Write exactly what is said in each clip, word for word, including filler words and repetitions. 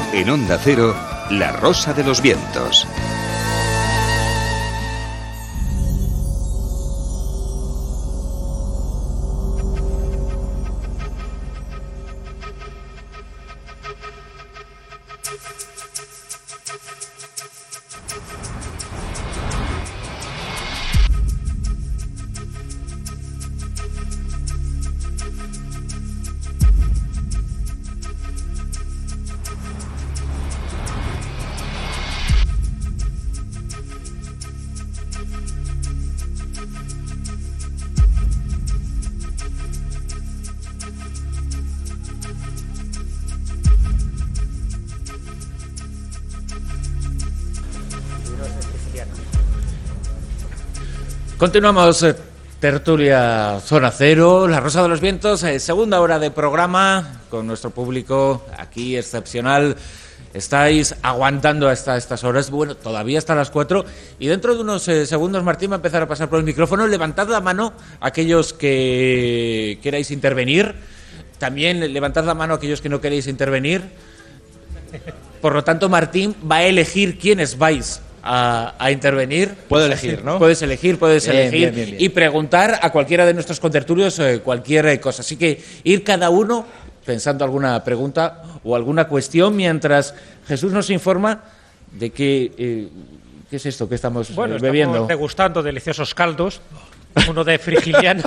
En Onda Cero, La Rosa de los Vientos. Continuamos, eh, tertulia Zona Cero, La Rosa de los Vientos, eh, segunda hora de programa con nuestro público aquí excepcional. Estáis aguantando hasta estas horas, bueno, todavía hasta las cuatro, y dentro de unos eh, segundos Martín va a empezar a pasar por el micrófono. Levantad la mano aquellos que queráis intervenir, también levantad la mano aquellos que no queréis intervenir. Por lo tanto, Martín va a elegir quiénes vais A, a intervenir. Puedo elegir, ¿no? Puedes elegir, puedes bien, elegir bien, bien, bien. y preguntar a cualquiera de nuestros contertulios eh, cualquier eh, cosa. Así que ir cada uno pensando alguna pregunta o alguna cuestión mientras Jesús nos informa de que eh, qué es esto que estamos bueno, eh, bebiendo. Estamos degustando deliciosos caldos, uno de frigiliana,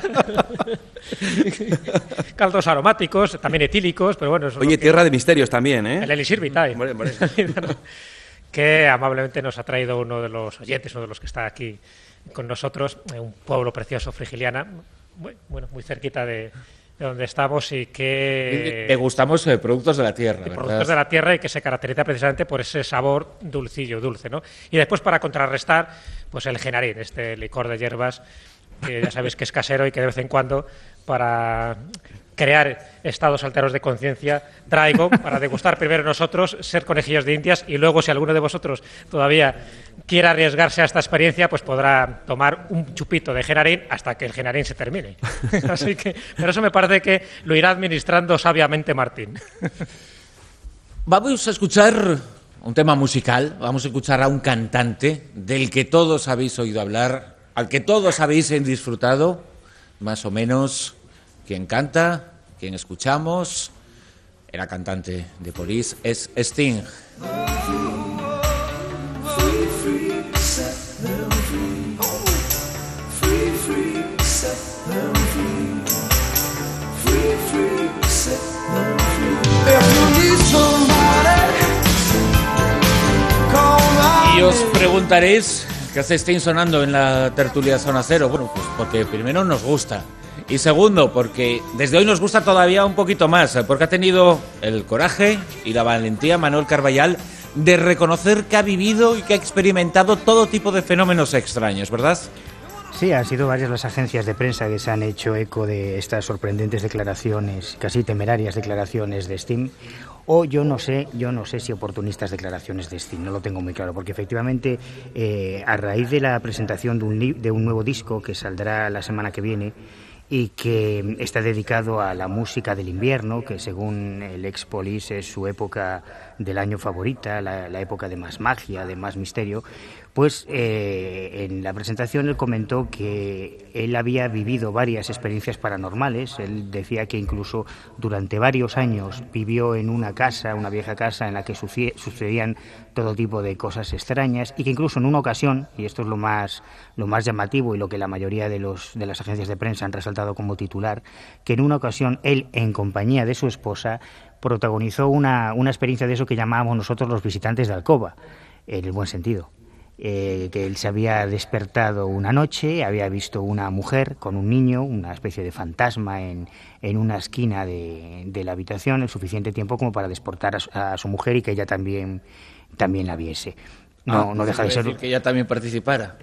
caldos aromáticos, también etílicos, pero bueno. Oye, tierra de misterios también, ¿eh? El Elixir Vitae. Vale, vale. Que amablemente nos ha traído uno de los oyentes, uno de los que está aquí con nosotros, un pueblo precioso, Frigiliana, muy, bueno, muy cerquita de, de donde estamos y que... Degustamos eh, productos de la tierra, de ¿verdad? productos de la tierra y que se caracteriza precisamente por ese sabor dulcillo, dulce, ¿no? Y después, para contrarrestar, pues el genarín, este licor de hierbas, que ya sabéis que es casero y que de vez en cuando, para crear estados alteros de conciencia, traigo para degustar primero nosotros, ser conejillos de indias, y luego si alguno de vosotros todavía quiere arriesgarse a esta experiencia, pues podrá tomar un chupito de genarín hasta que el genarín se termine. Así que, pero eso me parece que lo irá administrando sabiamente Martín. Vamos a escuchar un tema musical, vamos a escuchar a un cantante del que todos habéis oído hablar, al que todos habéis disfrutado, más o menos. Quien canta, quien escuchamos, era cantante de Police, es Sting. Y os preguntaréis, ¿qué hace Sting sonando en la tertulia Zona Cero? Bueno, pues porque primero nos gusta. Y segundo, porque desde hoy nos gusta todavía un poquito más, porque ha tenido el coraje y la valentía Manuel Carballal de reconocer que ha vivido y que ha experimentado todo tipo de fenómenos extraños, ¿verdad? Sí, han sido varias las agencias de prensa que se han hecho eco de estas sorprendentes declaraciones, casi temerarias declaraciones de Sting, o yo no sé, yo no sé si oportunistas declaraciones de Sting, no lo tengo muy claro, porque efectivamente eh, a raíz de la presentación de un, de un nuevo disco que saldrá la semana que viene, y que está dedicado a la música del invierno, que según el ex Police es su época del año favorita, la, la época de más magia, de más misterio, pues eh, en la presentación él comentó que él había vivido varias experiencias paranormales. Él decía que incluso durante varios años vivió en una casa, una vieja casa, en la que sucedían todo tipo de cosas extrañas, y que incluso en una ocasión, y esto es lo más, lo más llamativo y lo que la mayoría de, los, de las agencias de prensa han resaltado como titular, que en una ocasión él, en compañía de su esposa, protagonizó una, una experiencia de eso que llamábamos nosotros los visitantes de alcoba, en el buen sentido. Eh, que él se había despertado una noche, había visto una mujer con un niño, una especie de fantasma en, en una esquina de, de la habitación, el suficiente tiempo como para despertar a su, a su mujer y que ella también, también la viese. No, ah, no deja de ser... decir que ella también participara.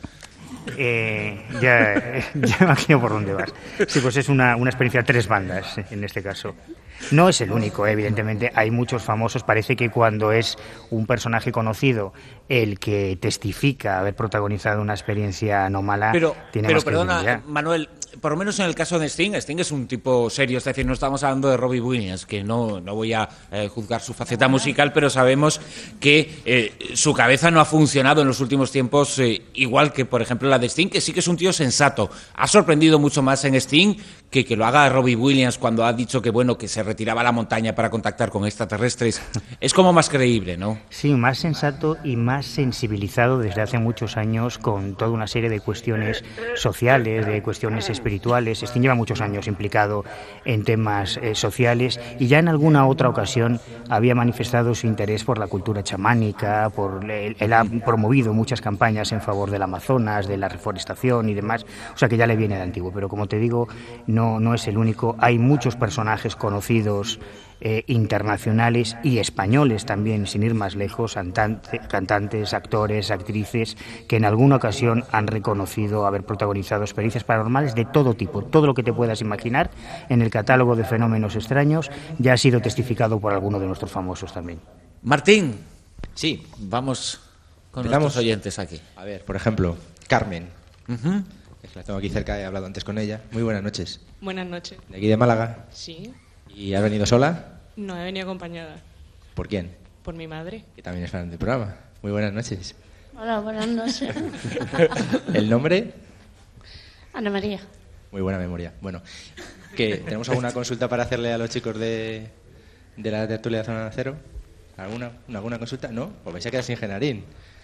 Eh, ya, ya me imagino por dónde vas. Sí, pues es una, una experiencia a tres bandas, en este caso. No es el único, evidentemente, hay muchos famosos. Parece que cuando es un personaje conocido el que testifica haber protagonizado una experiencia anómala, pero, tiene pero más perdona, credibilidad. Manuel, por lo menos en el caso de Sting, Sting es un tipo serio, es decir, no estamos hablando de Robbie Williams, que no, no voy a eh, juzgar su faceta musical, pero sabemos que eh, su cabeza no ha funcionado en los últimos tiempos eh, igual que, por ejemplo, la de Sting, que sí que es un tío sensato. Ha sorprendido mucho más en Sting que que lo haga Robbie Williams cuando ha dicho que, bueno, que se retiraba a la montaña para contactar con extraterrestres. Es como más creíble, ¿no? Sí, más sensato y más sensibilizado desde hace muchos años con toda una serie de cuestiones sociales, de cuestiones espirituales. Sting lleva muchos años implicado en temas eh, sociales y ya en alguna otra ocasión había manifestado su interés por la cultura chamánica, por él, él ha promovido muchas campañas en favor del Amazonas, de la reforestación y demás, o sea que ya le viene de antiguo, pero como te digo, no, no es el único. Hay muchos personajes conocidos eh, internacionales y españoles también, sin ir más lejos, cantante, cantantes, actores, actrices, que en alguna ocasión han reconocido haber protagonizado experiencias paranormales de todo tipo. Todo lo que te puedas imaginar en el catálogo de fenómenos extraños ya ha sido testificado por alguno de nuestros famosos también. Martín. Sí. Vamos con Empezamos. nuestros oyentes aquí. A ver, por ejemplo, Carmen. Uh-huh. La tengo aquí cerca, he hablado antes con ella. Muy buenas noches. Buenas noches. De aquí de Málaga. Sí. ¿Y has venido sola? No, he venido acompañada. ¿Por quién? Por mi madre. Que también es fan del programa. Muy buenas noches. Hola, buenas noches. ¿El nombre? Ana María. Muy buena memoria. Bueno, ¿que tenemos alguna consulta para hacerle a los chicos de, de la tertulia de Zona Cero? ¿Alguna, ¿Alguna consulta? ¿No? Pues vais a quedar sin Genarín.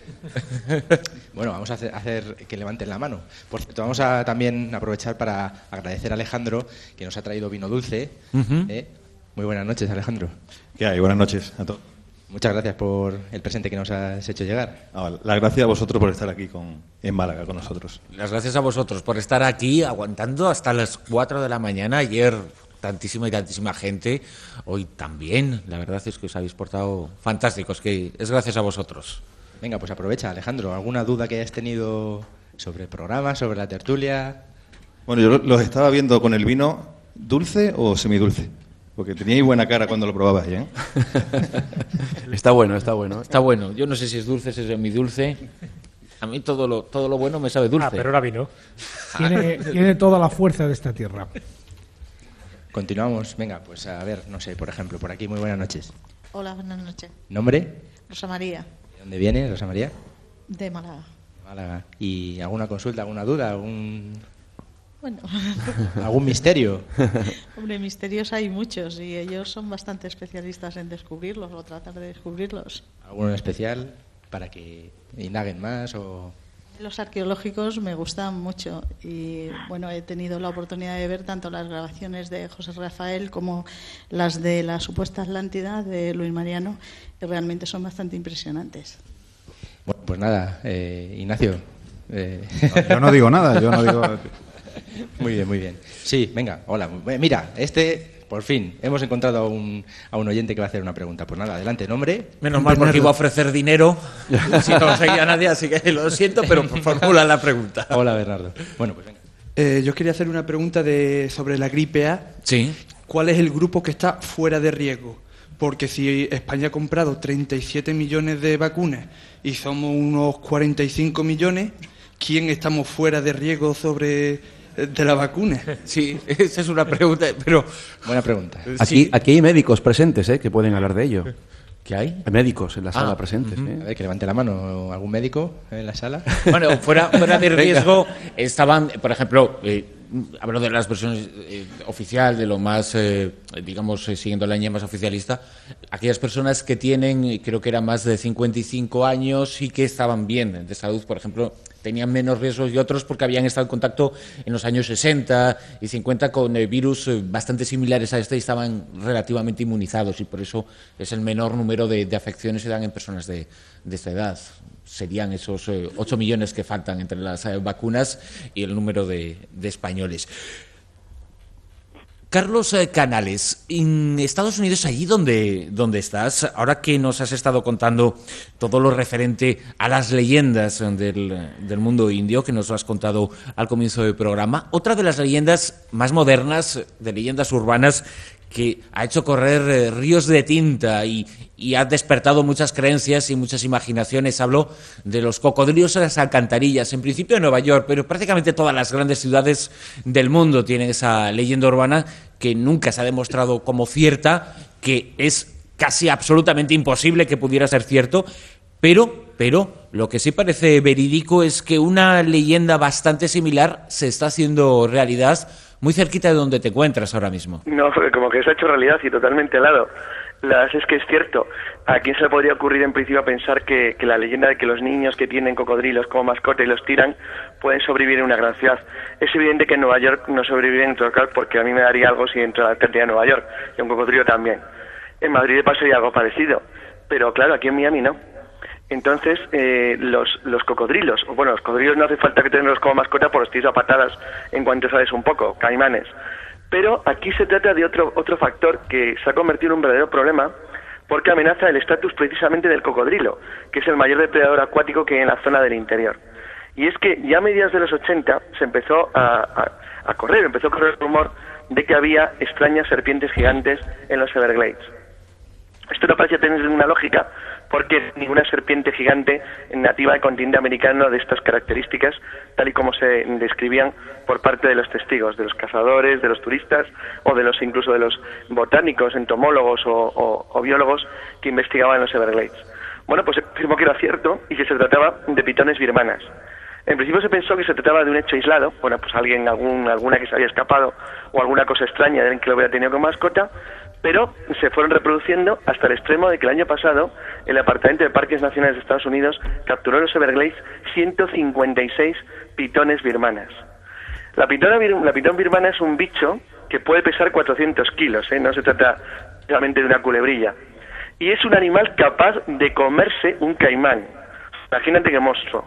Bueno, vamos a hacer, hacer que levanten la mano. Por cierto, vamos a también aprovechar para agradecer a Alejandro, que nos ha traído vino dulce. Uh-huh. ¿eh? Muy buenas noches, Alejandro. ¿Qué hay? Buenas noches a todos. Muchas gracias por el presente que nos has hecho llegar. No, las gracias a vosotros por estar aquí con, en Málaga con nosotros. Las gracias a vosotros por estar aquí aguantando hasta las cuatro de la mañana. Ayer tantísima y tantísima gente. Hoy también. La verdad es que os habéis portado fantásticos. Que es gracias a vosotros. Venga, pues aprovecha, Alejandro. ¿Alguna duda que hayas tenido sobre el programa, sobre la tertulia? Bueno, yo los estaba viendo con el vino, ¿dulce o semidulce? Porque teníais buena cara cuando lo probabais, ¿eh? Está bueno, está bueno. Está bueno. Yo no sé si es dulce, si es semidulce. A mí todo lo, todo lo bueno me sabe dulce. Ah, pero era vino. Tiene, tiene toda la fuerza de esta tierra. Continuamos. Venga, pues a ver, no sé, por ejemplo, por aquí, muy buenas noches. Hola, buenas noches. ¿Nombre? Rosa María. ¿De dónde viene, Rosa María? De Málaga. Málaga. ¿Y alguna consulta, alguna duda, algún... Bueno. ¿Algún misterio? Hombre, misterios hay muchos y ellos son bastante especialistas en descubrirlos o tratar de descubrirlos. ¿Alguno en especial para que indaguen más o...? Los arqueológicos me gustan mucho y bueno, he tenido la oportunidad de ver tanto las grabaciones de José Rafael como las de la supuesta Atlántida de Luis Mariano, que realmente son bastante impresionantes. Bueno, pues nada, eh, Ignacio. Eh... No, yo no digo nada, yo no digo... Muy bien, muy bien. Sí, venga, hola. Mira, este, por fin, hemos encontrado a un, a un oyente que va a hacer una pregunta. Pues nada, adelante, nombre. Menos mal, porque iba a ofrecer dinero si no lo seguía nadie, así que lo siento, pero formula la pregunta. Hola, Bernardo. Bueno, pues venga. Eh, yo quería hacer una pregunta de sobre la gripe A. Sí. ¿Cuál es el grupo que está fuera de riesgo? Porque si España ha comprado treinta y siete millones de vacunas y somos unos cuarenta y cinco millones, ¿quién estamos fuera de riesgo sobre de la vacuna? Sí, esa es una pregunta, pero... Buena pregunta. Aquí, aquí hay médicos presentes, ¿eh?, que pueden hablar de ello. ¿Qué hay? Hay médicos en la sala ah, presentes. Uh-huh. ¿eh? A ver, que levante la mano algún médico en la sala. Bueno, fuera, fuera de riesgo estaban, por ejemplo, eh, hablo de las versiones eh, oficial, de lo más, eh, digamos, eh, siguiendo la línea más oficialista, aquellas personas que tienen, creo que eran más de cincuenta y cinco años y que estaban bien de salud, por ejemplo, tenían menos riesgos y otros porque habían estado en contacto en los años sesenta y cincuenta con eh, virus eh, bastante similares a este y estaban relativamente inmunizados y por eso es el menor número de, de afecciones que dan en personas de, de esta edad. Serían esos eh, ocho millones que faltan entre las eh, vacunas y el número de, de españoles. Carlos eh, Canales, en Estados Unidos, allí donde, donde estás, ahora que nos has estado contando todo lo referente a las leyendas del, del mundo indio, que nos lo has contado al comienzo del programa, otra de las leyendas más modernas, de leyendas urbanas, que ha hecho correr eh, ríos de tinta y, y ha despertado muchas creencias y muchas imaginaciones. Hablo de los cocodrilos en las alcantarillas, en principio en Nueva York, pero prácticamente todas las grandes ciudades del mundo tienen esa leyenda urbana que nunca se ha demostrado como cierta, que es casi absolutamente imposible que pudiera ser cierto, pero, pero lo que sí parece verídico es que una leyenda bastante similar se está haciendo realidad muy cerquita de donde te encuentras ahora mismo. No, como que se ha hecho realidad y totalmente al lado. La verdad es que es cierto. ¿A quién se le podría ocurrir en principio pensar que, que la leyenda de que los niños que tienen cocodrilos como mascota y los tiran pueden sobrevivir en una gran ciudad? Es evidente que en Nueva York no sobreviven en total, porque a mí me daría algo si entro a la alcaldía de Nueva York, y un cocodrilo también. En Madrid de paso hay algo parecido, pero claro, aquí en Miami no. Entonces, eh, los, los cocodrilos, o bueno, los cocodrilos no hace falta que tenerlos como mascota por los tiros a patadas en cuanto sabes un poco, caimanes. Pero aquí se trata de otro, otro factor que se ha convertido en un verdadero problema porque amenaza el estatus precisamente del cocodrilo, que es el mayor depredador acuático que hay en la zona del interior. Y es que ya a mediados de los ochenta se empezó a, a, a correr, empezó a correr el rumor de que había extrañas serpientes gigantes en los Everglades. Esto no parece tener ninguna lógica, porque ninguna serpiente gigante nativa del continente americano de estas características, tal y como se describían por parte de los testigos, de los cazadores, de los turistas o de los incluso de los botánicos, entomólogos o, o, o biólogos que investigaban en los Everglades. Bueno, pues se afirmó que era cierto y que se trataba de pitones birmanas. En principio se pensó que se trataba de un hecho aislado, bueno, pues alguien, algún, alguna que se había escapado o alguna cosa extraña de que lo hubiera tenido como mascota, pero se fueron reproduciendo hasta el extremo de que el año pasado el Departamento de Parques Nacionales de Estados Unidos capturó en los Everglades ciento cincuenta y seis pitones birmanas. La pitona, la pitón birmana es un bicho que puede pesar cuatrocientos kilos, ¿eh? No se trata realmente de una culebrilla. Y es un animal capaz de comerse un caimán. Imagínate qué monstruo.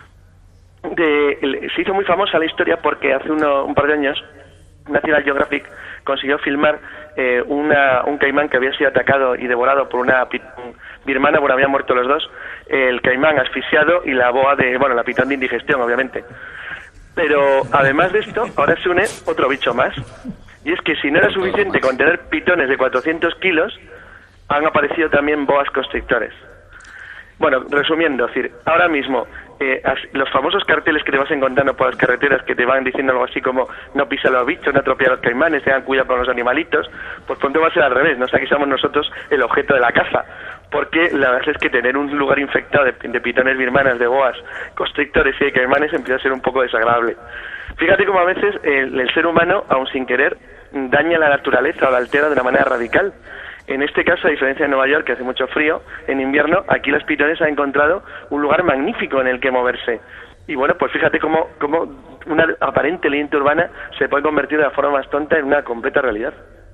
De, se hizo muy famosa la historia porque hace uno, un par de años National Geographic consiguió filmar eh, una, un caimán que había sido atacado y devorado por una pitón birmana. Bueno, habían muerto los dos, el caimán asfixiado y la boa de, bueno, la pitón de indigestión, obviamente. Pero además de esto, ahora se une otro bicho más, y es que si no era suficiente con tener pitones de cuatrocientos kilos, han aparecido también boas constrictores. Bueno, resumiendo, es decir, ahora mismo eh, los famosos carteles que te vas encontrando por las carreteras que te van diciendo algo así como no pisa los bichos, no atropella a los caimanes, tengan cuidado con los animalitos, pues pronto va a ser al revés, no sea que seamos nosotros el objeto de la caza, porque la verdad es que tener un lugar infectado de, de pitones birmanas, de boas, constrictores y de caimanes empieza a ser un poco desagradable. Fíjate cómo a veces el, el ser humano, aun sin querer, daña la naturaleza o la altera de una manera radical. En este caso, a diferencia de Nueva York, que hace mucho frío, en invierno, aquí los pitones han encontrado un lugar magnífico en el que moverse. Y bueno, pues fíjate cómo, cómo una aparente leyenda urbana se puede convertir de la forma más tonta en una completa realidad.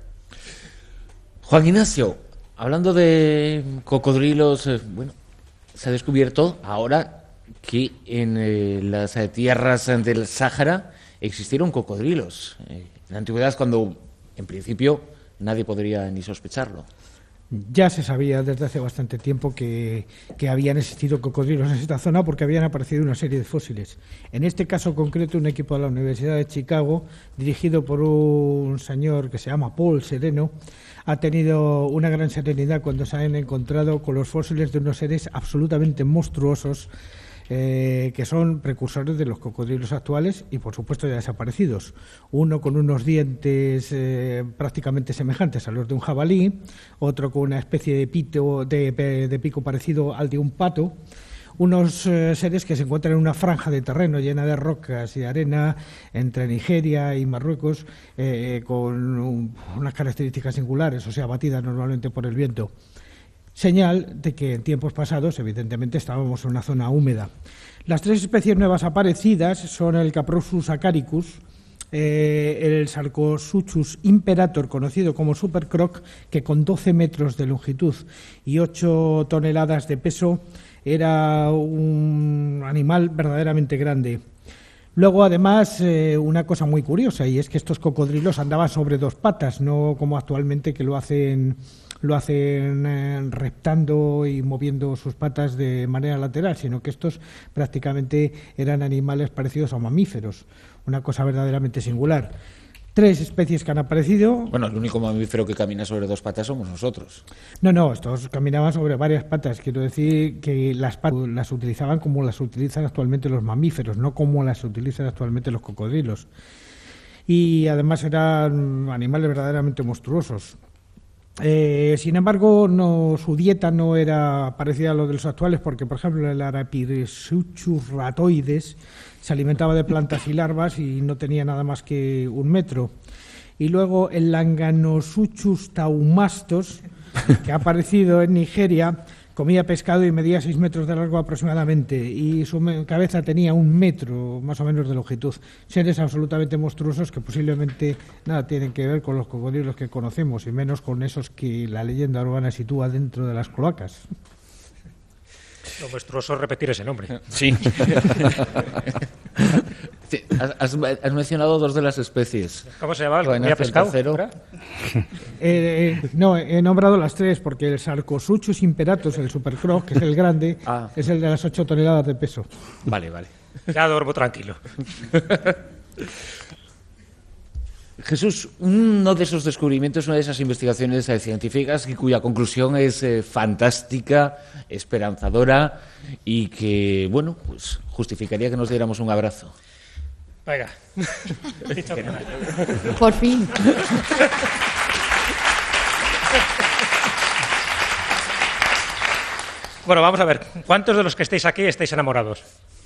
Juan Ignacio, hablando de cocodrilos, eh, bueno, se ha descubierto ahora que en eh, las eh, tierras del Sáhara existieron cocodrilos. Eh, en la antigüedad, cuando en principio nadie podría ni sospecharlo. Ya se sabía desde hace bastante tiempo que, que habían existido cocodrilos en esta zona porque habían aparecido una serie de fósiles. En este caso concreto, un equipo de la Universidad de Chicago, dirigido por un señor que se llama Paul Sereno, ha tenido una gran serenidad cuando se han encontrado con los fósiles de unos seres absolutamente monstruosos, Eh, que son precursores de los cocodrilos actuales y, por supuesto, ya desaparecidos. Uno con unos dientes eh, prácticamente semejantes a los de un jabalí, otro con una especie de, pito, de, de pico parecido al de un pato, unos eh, seres que se encuentran en una franja de terreno llena de rocas y de arena entre Nigeria y Marruecos, eh, con un, unas características singulares, o sea, batidas normalmente por el viento. Señal de que en tiempos pasados, evidentemente, estábamos en una zona húmeda. Las tres especies nuevas aparecidas son el Caprosus acaricus, eh, el Sarcosuchus imperator, conocido como supercroc, que con doce metros de longitud y ocho toneladas de peso era un animal verdaderamente grande. Luego, además, eh, una cosa muy curiosa, y es que estos cocodrilos andaban sobre dos patas, no como actualmente que lo hacen... lo hacen eh, reptando y moviendo sus patas de manera lateral, sino que estos prácticamente eran animales parecidos a mamíferos, una cosa verdaderamente singular. tres especies que han aparecido. Bueno, el único mamífero que camina sobre dos patas somos nosotros. No, no, estos caminaban sobre varias patas. Quiero decir que las patas las utilizaban como las utilizan actualmente los mamíferos, no como las utilizan actualmente los cocodrilos. Y además eran animales verdaderamente monstruosos. Eh, sin embargo, no, su dieta no era parecida a lo de los actuales, porque, por ejemplo, el Arapirisuchus ratoides se alimentaba de plantas y larvas y no tenía nada más que un metro. Y luego el Langanosuchus taumastos, que ha aparecido en Nigeria, comía pescado y medía seis metros de largo aproximadamente, y su cabeza tenía un metro más o menos de longitud. Seres absolutamente monstruosos que posiblemente nada tienen que ver con los cocodrilos que conocemos, y menos con esos que la leyenda urbana sitúa dentro de las cloacas. Lo monstruoso es repetir ese nombre. Sí. Sí, has, has mencionado dos de las especies. ¿Cómo se llamaba? ¿El que comía pescado? Eh, eh, no, he nombrado las tres porque el Sarcosuchus imperatus, el supercroc, que es el grande, ah. es el de las ocho toneladas de peso. Vale, vale. Ya duermo tranquilo. Jesús, uno de esos descubrimientos, una de esas investigaciones eh, científicas y cuya conclusión es eh, fantástica, esperanzadora y que, bueno, pues justificaría que nos diéramos un abrazo. Venga. Por fin. Bueno, vamos a ver. ¿Cuántos de los que estáis aquí estáis enamorados?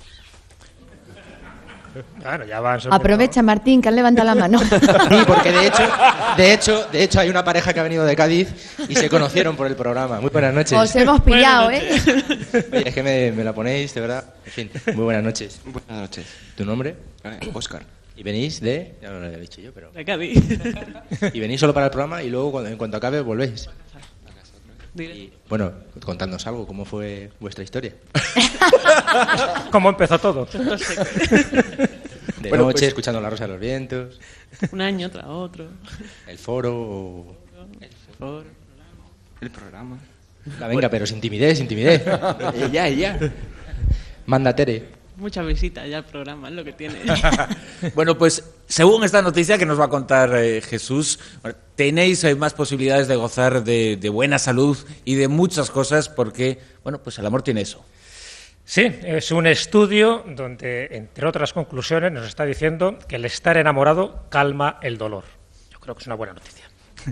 Claro, ya van. Aprovecha, Martín, que han levantado la mano. Sí, porque de hecho, de hecho, de hecho hay una pareja que ha venido de Cádiz y se conocieron por el programa. Muy buenas noches. Os hemos pillado, ¿eh? Oye, es que me, me la ponéis, de verdad. En fin, muy buenas noches. Buenas noches. ¿Tu nombre? Óscar. ¿Y venís de...? Ya no lo había dicho yo, pero... De Cádiz. Y venís solo para el programa y luego, cuando, en cuanto acabe, volvéis. Y, bueno, contadnos algo, ¿cómo fue vuestra historia? ¿Cómo empezó todo? No sé. De bueno, noche, pues, escuchando La Rosa de los Vientos. Un año tras otro. El foro. O... El foro. El programa. La venga, pero sin timidez, sin timidez. Ya, ya. Manda, Tere. Muchas visitas ya al programa, es lo que tiene. Bueno, pues según esta noticia que nos va a contar eh, Jesús, tenéis eh, más posibilidades de gozar de, de buena salud y de muchas cosas porque, bueno, pues el amor tiene eso. Sí, es un estudio donde, entre otras conclusiones, nos está diciendo que el estar enamorado calma el dolor. Yo creo que es una buena noticia.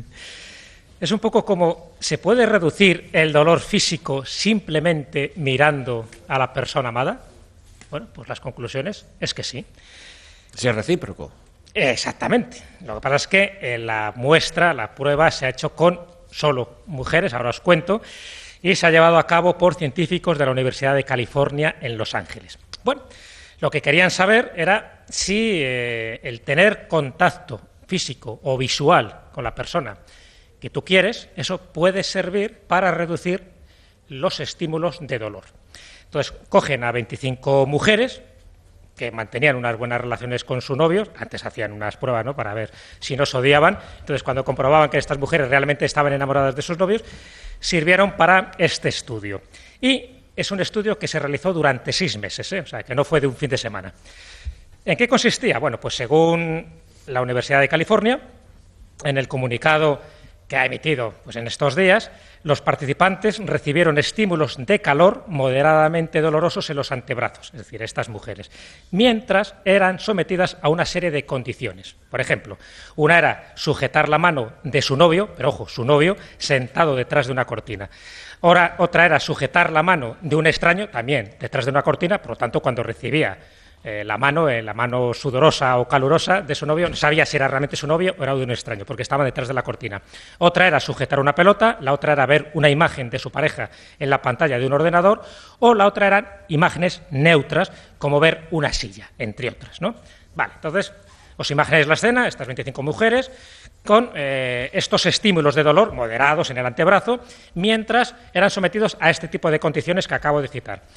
Es un poco como, ¿se puede reducir el dolor físico simplemente mirando a la persona amada? Bueno, pues las conclusiones es que sí. Si es recíproco. Exactamente. Lo que pasa es que eh, la muestra, la prueba, se ha hecho con solo mujeres, ahora os cuento, y se ha llevado a cabo por científicos de la Universidad de California en Los Ángeles. Bueno, lo que querían saber era si eh, el tener contacto físico o visual con la persona que tú quieres, eso puede servir para reducir los estímulos de dolor. Entonces, cogen a veinticinco mujeres que mantenían unas buenas relaciones con su novio, antes hacían unas pruebas, ¿no?, para ver si no se odiaban, entonces cuando comprobaban que estas mujeres realmente estaban enamoradas de sus novios, sirvieron para este estudio. Y es un estudio que se realizó durante seis meses, ¿eh? O sea, que no fue de un fin de semana. ¿En qué consistía? Bueno, pues según la Universidad de California, en el comunicado que ha emitido pues en estos días, los participantes recibieron estímulos de calor moderadamente dolorosos en los antebrazos, es decir, estas mujeres, mientras eran sometidas a una serie de condiciones. Por ejemplo, una era sujetar la mano de su novio, pero ojo, su novio, sentado detrás de una cortina. Ahora, otra era sujetar la mano de un extraño, también detrás de una cortina, por lo tanto, cuando recibía Eh, la mano, eh, la mano sudorosa o calurosa de su novio, no sabía si era realmente su novio o era de un extraño, porque estaba detrás de la cortina. Otra era sujetar una pelota, la otra era ver una imagen de su pareja en la pantalla de un ordenador, o la otra eran imágenes neutras, como ver una silla, entre otras, ¿no? Vale, entonces, os imagináis la escena, estas veinticinco mujeres, con eh, estos estímulos de dolor moderados en el antebrazo, mientras eran sometidos a este tipo de condiciones que acabo de citar.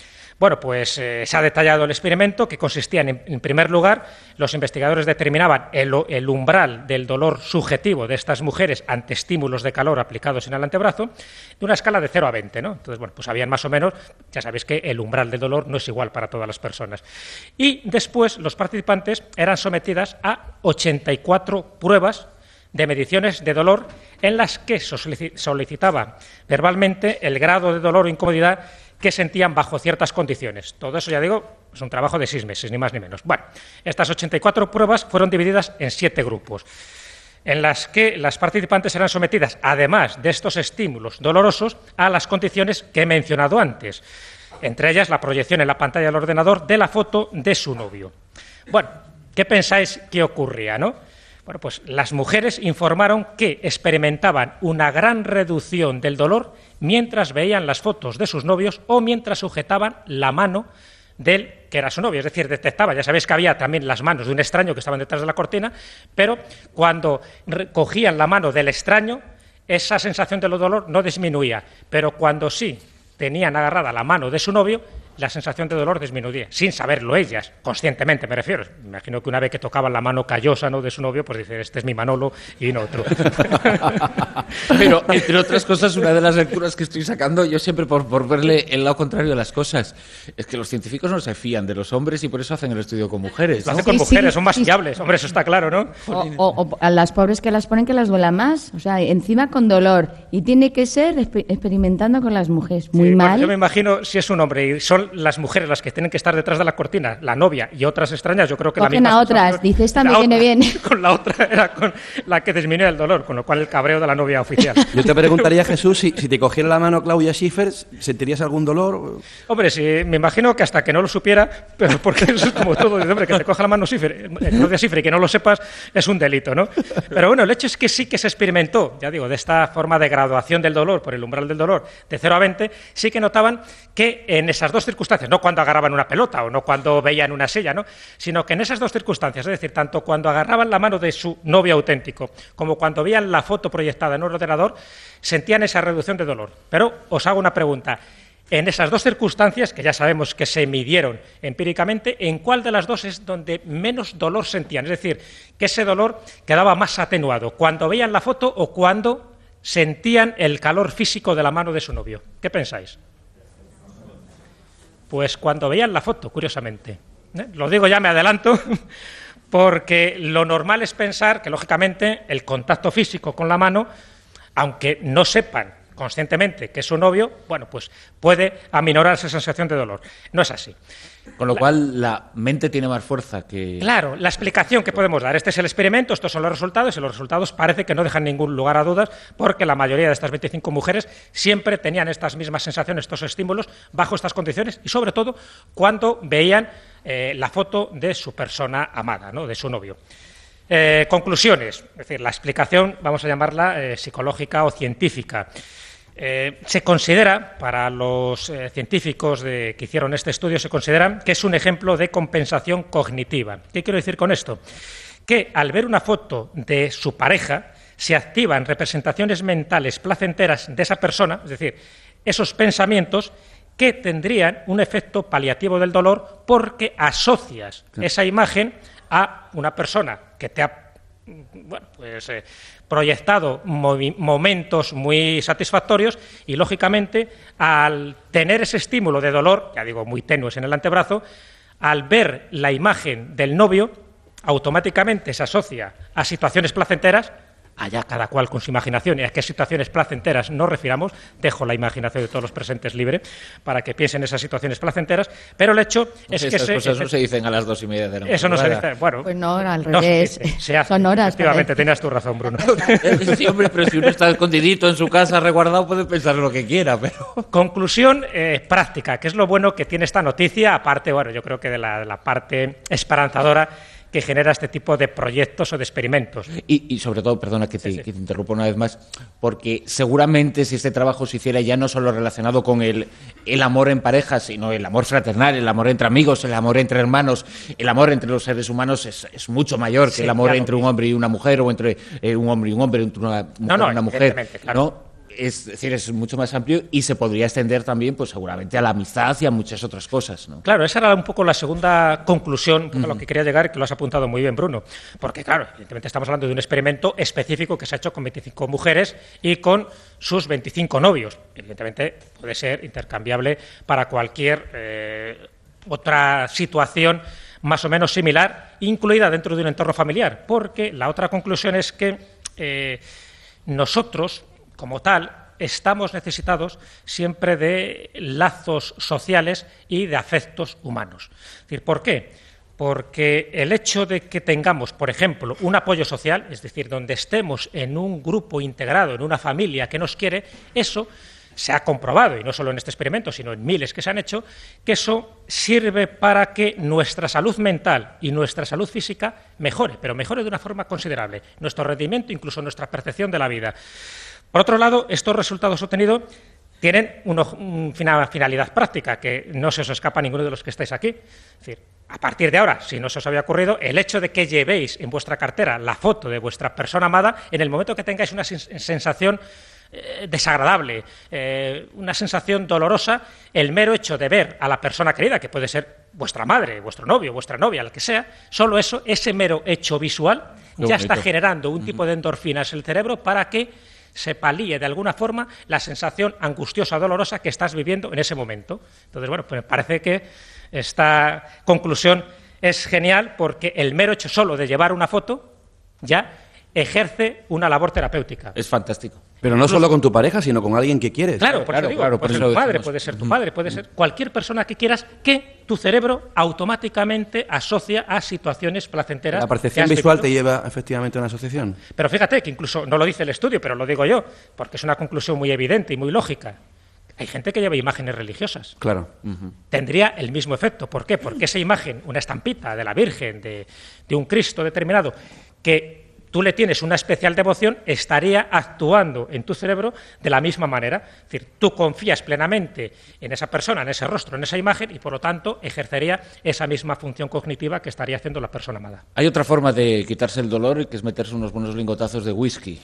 Bueno, pues eh, se ha detallado el experimento, que consistía en, en primer lugar, los investigadores determinaban el, el umbral del dolor subjetivo de estas mujeres ante estímulos de calor aplicados en el antebrazo, de una escala de cero a veinte, ¿no? Entonces, bueno, pues habían más o menos, ya sabéis que el umbral del dolor no es igual para todas las personas. Y después los participantes eran sometidas a ochenta y cuatro pruebas de mediciones de dolor en las que solicitaba verbalmente el grado de dolor o incomodidad que sentían bajo ciertas condiciones. Todo eso, ya digo, es un trabajo de seis meses, ni más ni menos. Bueno, estas ochenta y cuatro pruebas fueron divididas en siete grupos, en las que las participantes eran sometidas, además de estos estímulos dolorosos, a las condiciones que he mencionado antes, entre ellas la proyección en la pantalla del ordenador de la foto de su novio. Bueno, ¿qué pensáis que ocurría, no? Bueno, pues las mujeres informaron que experimentaban una gran reducción del dolor mientras veían las fotos de sus novios o mientras sujetaban la mano del que era su novio, es decir, detectaba, ya sabéis que había también las manos de un extraño que estaban detrás de la cortina, pero cuando cogían la mano del extraño, esa sensación del dolor no disminuía, pero cuando sí tenían agarrada la mano de su novio, la sensación de dolor disminuía, sin saberlo ellas, conscientemente me refiero. Me imagino que una vez que tocaban la mano callosa, ¿no?, de su novio, pues dice, este es mi Manolo y no otro. Pero, entre otras cosas, una de las lecturas que estoy sacando, yo siempre por, por verle el lado contrario de las cosas, es que los científicos no se fían de los hombres y por eso hacen el estudio con mujeres, ¿no? Lo hacen con Sí, mujeres, sí, son más sí, fiables, hombre, eso está claro, ¿no? O, o- o a las pobres que las ponen que las duela más, o sea, encima con dolor. Y tiene que ser exper- experimentando con las mujeres. Muy Sí, bueno, mal. yo me imagino, si es un hombre y son las mujeres las que tienen que estar detrás de la cortina, la novia y otras extrañas, yo creo que Cogen la misma a otras, sensación- dice, esta me la viene otra- bien. Con la otra era con la que disminuye el dolor, con lo cual el cabreo de la novia oficial. Yo te preguntaría, Jesús, si, si te cogiera la mano Claudia Schiffer, ¿sentirías algún dolor? Hombre, sí, me imagino que hasta que no lo supiera, pero porque eso es como todo, dice, hombre, que te coja la mano Schiffer, eh, Claudia Schiffer y que no lo sepas es un delito, ¿no? Pero bueno, el hecho es que sí que se experimentó, ya digo, de esta forma de graduación del dolor, por el umbral del dolor, de cero a veinte, sí que notaban que en esas dos circunstancias, no cuando agarraban una pelota o no cuando veían una silla, ¿no?, sino que en esas dos circunstancias, es decir, tanto cuando agarraban la mano de su novio auténtico como cuando veían la foto proyectada en un ordenador, sentían esa reducción de dolor. Pero os hago una pregunta. En esas dos circunstancias, que ya sabemos que se midieron empíricamente, ¿en cuál de las dos es donde menos dolor sentían? Es decir, que ese dolor quedaba más atenuado, ¿cuando veían la foto o cuando sentían el calor físico de la mano de su novio? ¿Qué pensáis? Pues cuando veían la foto, curiosamente. ¿Eh? Lo digo, ya me adelanto, porque lo normal es pensar que, lógicamente, el contacto físico con la mano, aunque no sepan conscientemente que es su novio, bueno, pues puede aminorar esa sensación de dolor. No es así. Con lo cual, la mente tiene más fuerza que... Claro, la explicación que podemos dar. Este es el experimento, estos son los resultados, y los resultados parece que no dejan ningún lugar a dudas, porque la mayoría de estas veinticinco mujeres siempre tenían estas mismas sensaciones, estos estímulos, bajo estas condiciones, y sobre todo cuando veían eh, la foto de su persona amada, ¿no?, de su novio. Eh, conclusiones, es decir, la explicación, vamos a llamarla eh, psicológica o científica. Eh, se considera, para los eh, científicos de, que hicieron este estudio, se considera que es un ejemplo de compensación cognitiva. ¿Qué quiero decir con esto? Que al ver una foto de su pareja se activan representaciones mentales placenteras de esa persona, es decir, esos pensamientos que tendrían un efecto paliativo del dolor porque asocias esa imagen a una persona que te ha bueno, pues, eh, proyectado movi- momentos muy satisfactorios y, lógicamente, al tener ese estímulo de dolor, ya digo, muy tenues en el antebrazo, al ver la imagen del novio, automáticamente se asocia a situaciones placenteras. Allá cada cual con su imaginación, y a qué situaciones placenteras nos refiramos, dejo la imaginación de todos los presentes libre para que piensen en esas situaciones placenteras, pero el hecho es Estas que se, cosas no se dicen a las dos y media de la eso no se madrugada. dice, bueno, Pues no, al no se revés. dice, se hace. Son horas. Efectivamente, parece. tenías tu razón, Bruno. Sí, hombre, pero si uno está escondidito en su casa, resguardado, puede pensar lo que quiera, pero... Conclusión eh, práctica, que es lo bueno que tiene esta noticia, aparte, bueno, yo creo que de la, de la parte esperanzadora que genera este tipo de proyectos o de experimentos. Y, y sobre todo, perdona que te, sí, sí. que te interrumpa una vez más, porque seguramente si este trabajo se hiciera ya no solo relacionado con el, el amor en pareja, sino el amor fraternal, el amor entre amigos, el amor entre hermanos, el amor entre los seres humanos es, es mucho mayor que sí, el amor claro, entre un hombre y una mujer, o entre eh, un hombre y un hombre, entre una mujer no, no, y una mujer, claro. ¿no? es decir, es mucho más amplio y se podría extender también, pues seguramente, a la amistad y a muchas otras cosas, ¿no? Claro, esa era un poco la segunda conclusión a lo que quería llegar, que lo has apuntado muy bien, Bruno. Porque, claro, evidentemente estamos hablando de un experimento específico que se ha hecho con veinticinco mujeres y con sus veinticinco novios. Evidentemente puede ser intercambiable para cualquier eh, otra situación más o menos similar, incluida dentro de un entorno familiar. Porque la otra conclusión es que eh, nosotros, como tal, estamos necesitados siempre de lazos sociales y de afectos humanos. Es decir, ¿por qué? Porque el hecho de que tengamos, por ejemplo, un apoyo social, es decir, donde estemos en un grupo integrado, en una familia que nos quiere, eso se ha comprobado, y no solo en este experimento, sino en miles que se han hecho, que eso sirve para que nuestra salud mental y nuestra salud física mejore, pero mejore de una forma considerable, nuestro rendimiento, incluso nuestra percepción de la vida. Por otro lado, estos resultados obtenidos tienen una finalidad práctica, que no se os escapa a ninguno de los que estáis aquí. Es decir, a partir de ahora, si no se os había ocurrido, el hecho de que llevéis en vuestra cartera la foto de vuestra persona amada, en el momento que tengáis una sensación eh, desagradable, eh, una sensación dolorosa, el mero hecho de ver a la persona querida, que puede ser vuestra madre, vuestro novio, vuestra novia, el que sea, solo eso, ese mero hecho visual, Qué ya bonito. está generando un tipo de endorfinas en el cerebro para que se palíe de alguna forma la sensación angustiosa o dolorosa que estás viviendo en ese momento. Entonces, bueno, pues me parece que esta conclusión es genial porque el mero hecho solo de llevar una foto ya ejerce una labor terapéutica. Es fantástico. Pero no solo con tu pareja, sino con alguien que quieres. Claro, por claro, eso digo, claro, puede por ser eso tu padre, decimos. puede ser tu padre, puede ser cualquier persona que quieras, que tu cerebro automáticamente asocia a situaciones placenteras. La que percepción has visual vivido. te lleva efectivamente a una asociación. Pero fíjate que incluso, no lo dice el estudio, pero lo digo yo, porque es una conclusión muy evidente y muy lógica. Hay gente que lleva imágenes religiosas. Claro. Tendría el mismo efecto. ¿Por qué? Porque esa imagen, una estampita de la Virgen, de, de un Cristo determinado, que tú le tienes una especial devoción, estaría actuando en tu cerebro de la misma manera. Es decir, tú confías plenamente en esa persona, en ese rostro, en esa imagen, y por lo tanto ejercería esa misma función cognitiva que estaría haciendo la persona amada. Hay otra forma de quitarse el dolor, que es meterse unos buenos lingotazos de whisky.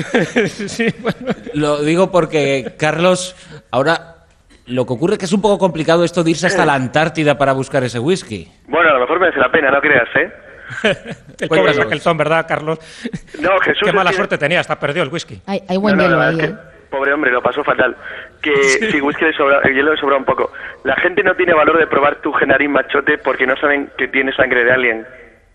Sí, bueno. Lo digo porque, Carlos, ahora lo que ocurre es que es un poco complicado esto de irse hasta la Antártida para buscar ese whisky. Bueno, a lo mejor merece la pena, no creas, ¿eh? El pobre Shackleton, ¿verdad, Carlos? No, Jesús. Qué mala es que- suerte tenía, hasta perdió el whisky. Hay, hay buen No, no, hielo la ahí, verdad es ¿eh? que, pobre hombre, lo pasó fatal. Que sí, whisky le sobra, el hielo le sobra un poco. La gente no tiene valor de probar tu genarín machote porque no saben que tiene sangre de alien.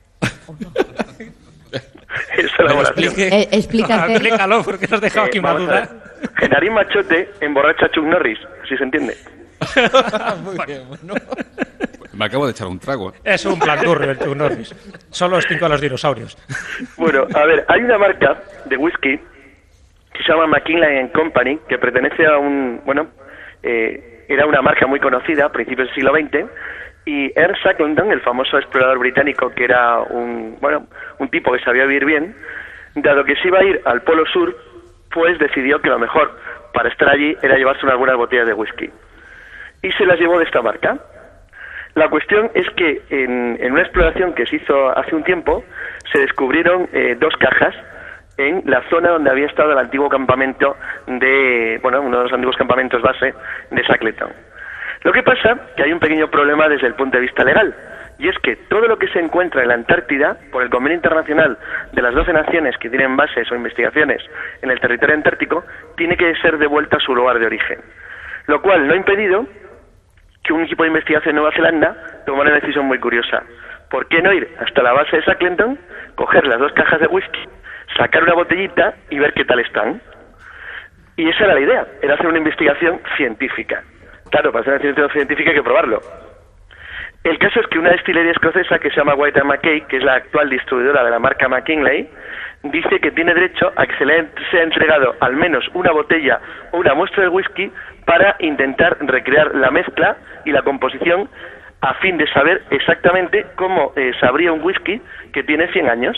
Esa es la valoración. Eh, explícate. Explícalo, porque nos has dejado aquí Eh, una vamos a duda. ver. Genarín machote emborracha a Chuck Norris, si se entiende. Muy bien, bueno. Me acabo de echar un trago. Es un planturrio el Chuck Norris. Solo extinto a los dinosaurios. Bueno, a ver, hay una marca de whisky que se llama McKinley and Company, que pertenece a un, bueno, eh, era una marca muy conocida a principios del siglo veinte, y Ernst Shackleton, el famoso explorador británico, que era un, bueno, un tipo que sabía vivir bien, dado que se iba a ir al Polo Sur, pues decidió que lo mejor para estar allí era llevarse unas buenas botellas de whisky. Y se las llevó de esta marca. La cuestión es que en, en una exploración que se hizo hace un tiempo, se descubrieron eh, dos cajas en la zona donde había estado el antiguo campamento de, bueno, uno de los antiguos campamentos base de Shackleton. Lo que pasa que hay un pequeño problema desde el punto de vista legal, y es que todo lo que se encuentra en la Antártida, por el convenio internacional de las doce naciones que tienen bases o investigaciones en el territorio antártico, tiene que ser devuelta a su lugar de origen. Lo cual no ha impedido que un equipo de investigación en Nueva Zelanda tomara una decisión muy curiosa. ¿Por qué no ir hasta la base de Shackleton, coger las dos cajas de whisky, sacar una botellita y ver qué tal están? Y esa era la idea, era hacer una investigación científica. Claro, para hacer una investigación científica hay que probarlo. El caso es que una destilería escocesa que se llama White and Mackay, que es la actual distribuidora de la marca McKinley, dice que tiene derecho a que se le sea entregado al menos una botella o una muestra de whisky para intentar recrear la mezcla y la composición a fin de saber exactamente cómo eh, sabría un whisky que tiene cien años.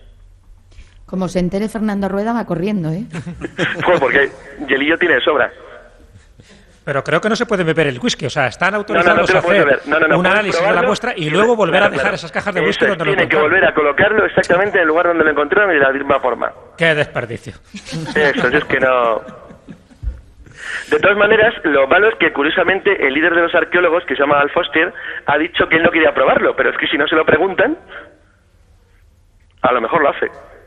Como se entere Fernando Rueda va corriendo, ¿eh? Joder, porque hielillo tiene de sobra. Pero creo que no se puede beber el whisky. O sea, están autorizados No, no, no te lo a puedes hacer beber. No, no, no, un puedes análisis de la probarlo muestra y y- luego volver claro, a dejar claro. esas cajas de Eso whisky es, donde lo tiene que encontraron. volver a colocarlo exactamente en el lugar donde lo encontraron y de la misma forma. Qué desperdicio. Eso, es que no... De todas maneras, lo malo es que, curiosamente, el líder de los arqueólogos, que se llama Al Foster, ha dicho que él no quería probarlo, pero es que si no se lo preguntan, a lo mejor lo hace.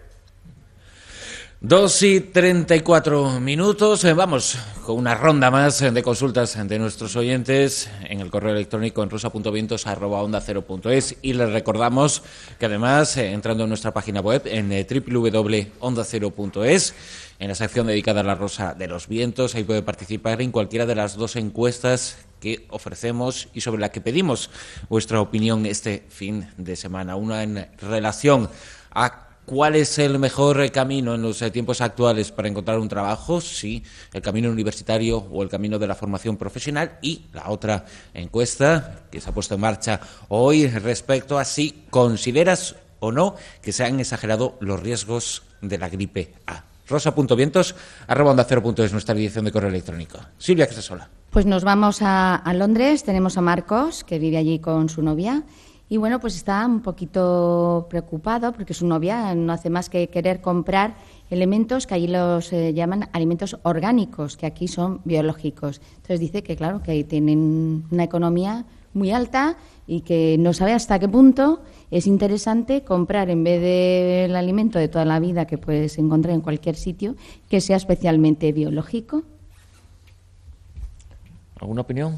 Dos y treinta y cuatro minutos. Eh, vamos con una ronda más de consultas de nuestros oyentes en el correo electrónico en rosa punto vientos arroba onda cero punto es, y les recordamos que además, eh, entrando en nuestra página web en eh, doble u doble u doble u punto onda cero punto es, en la sección dedicada a la Rosa de los Vientos, ahí puede participar en cualquiera de las dos encuestas que ofrecemos y sobre la que pedimos vuestra opinión este fin de semana. Una en relación a ¿cuál es el mejor camino en los tiempos actuales para encontrar un trabajo? Sí, el camino universitario o el camino de la formación profesional. Y la otra encuesta que se ha puesto en marcha hoy respecto a si consideras o no que se han exagerado los riesgos de la gripe A. rosa punto vientos arroba onda cero punto es nuestra dirección de correo electrónico. Silvia Casasola. Pues nos vamos a, a Londres. Tenemos a Marcos, que vive allí con su novia. Y bueno, pues está un poquito preocupado porque su novia no hace más que querer comprar elementos que allí los eh, llaman alimentos orgánicos, que aquí son biológicos. Entonces dice que, claro, que tienen una economía muy alta y que no sabe hasta qué punto es interesante comprar, en vez del alimento de toda la vida que puedes encontrar en cualquier sitio, que sea especialmente biológico. ¿Alguna opinión?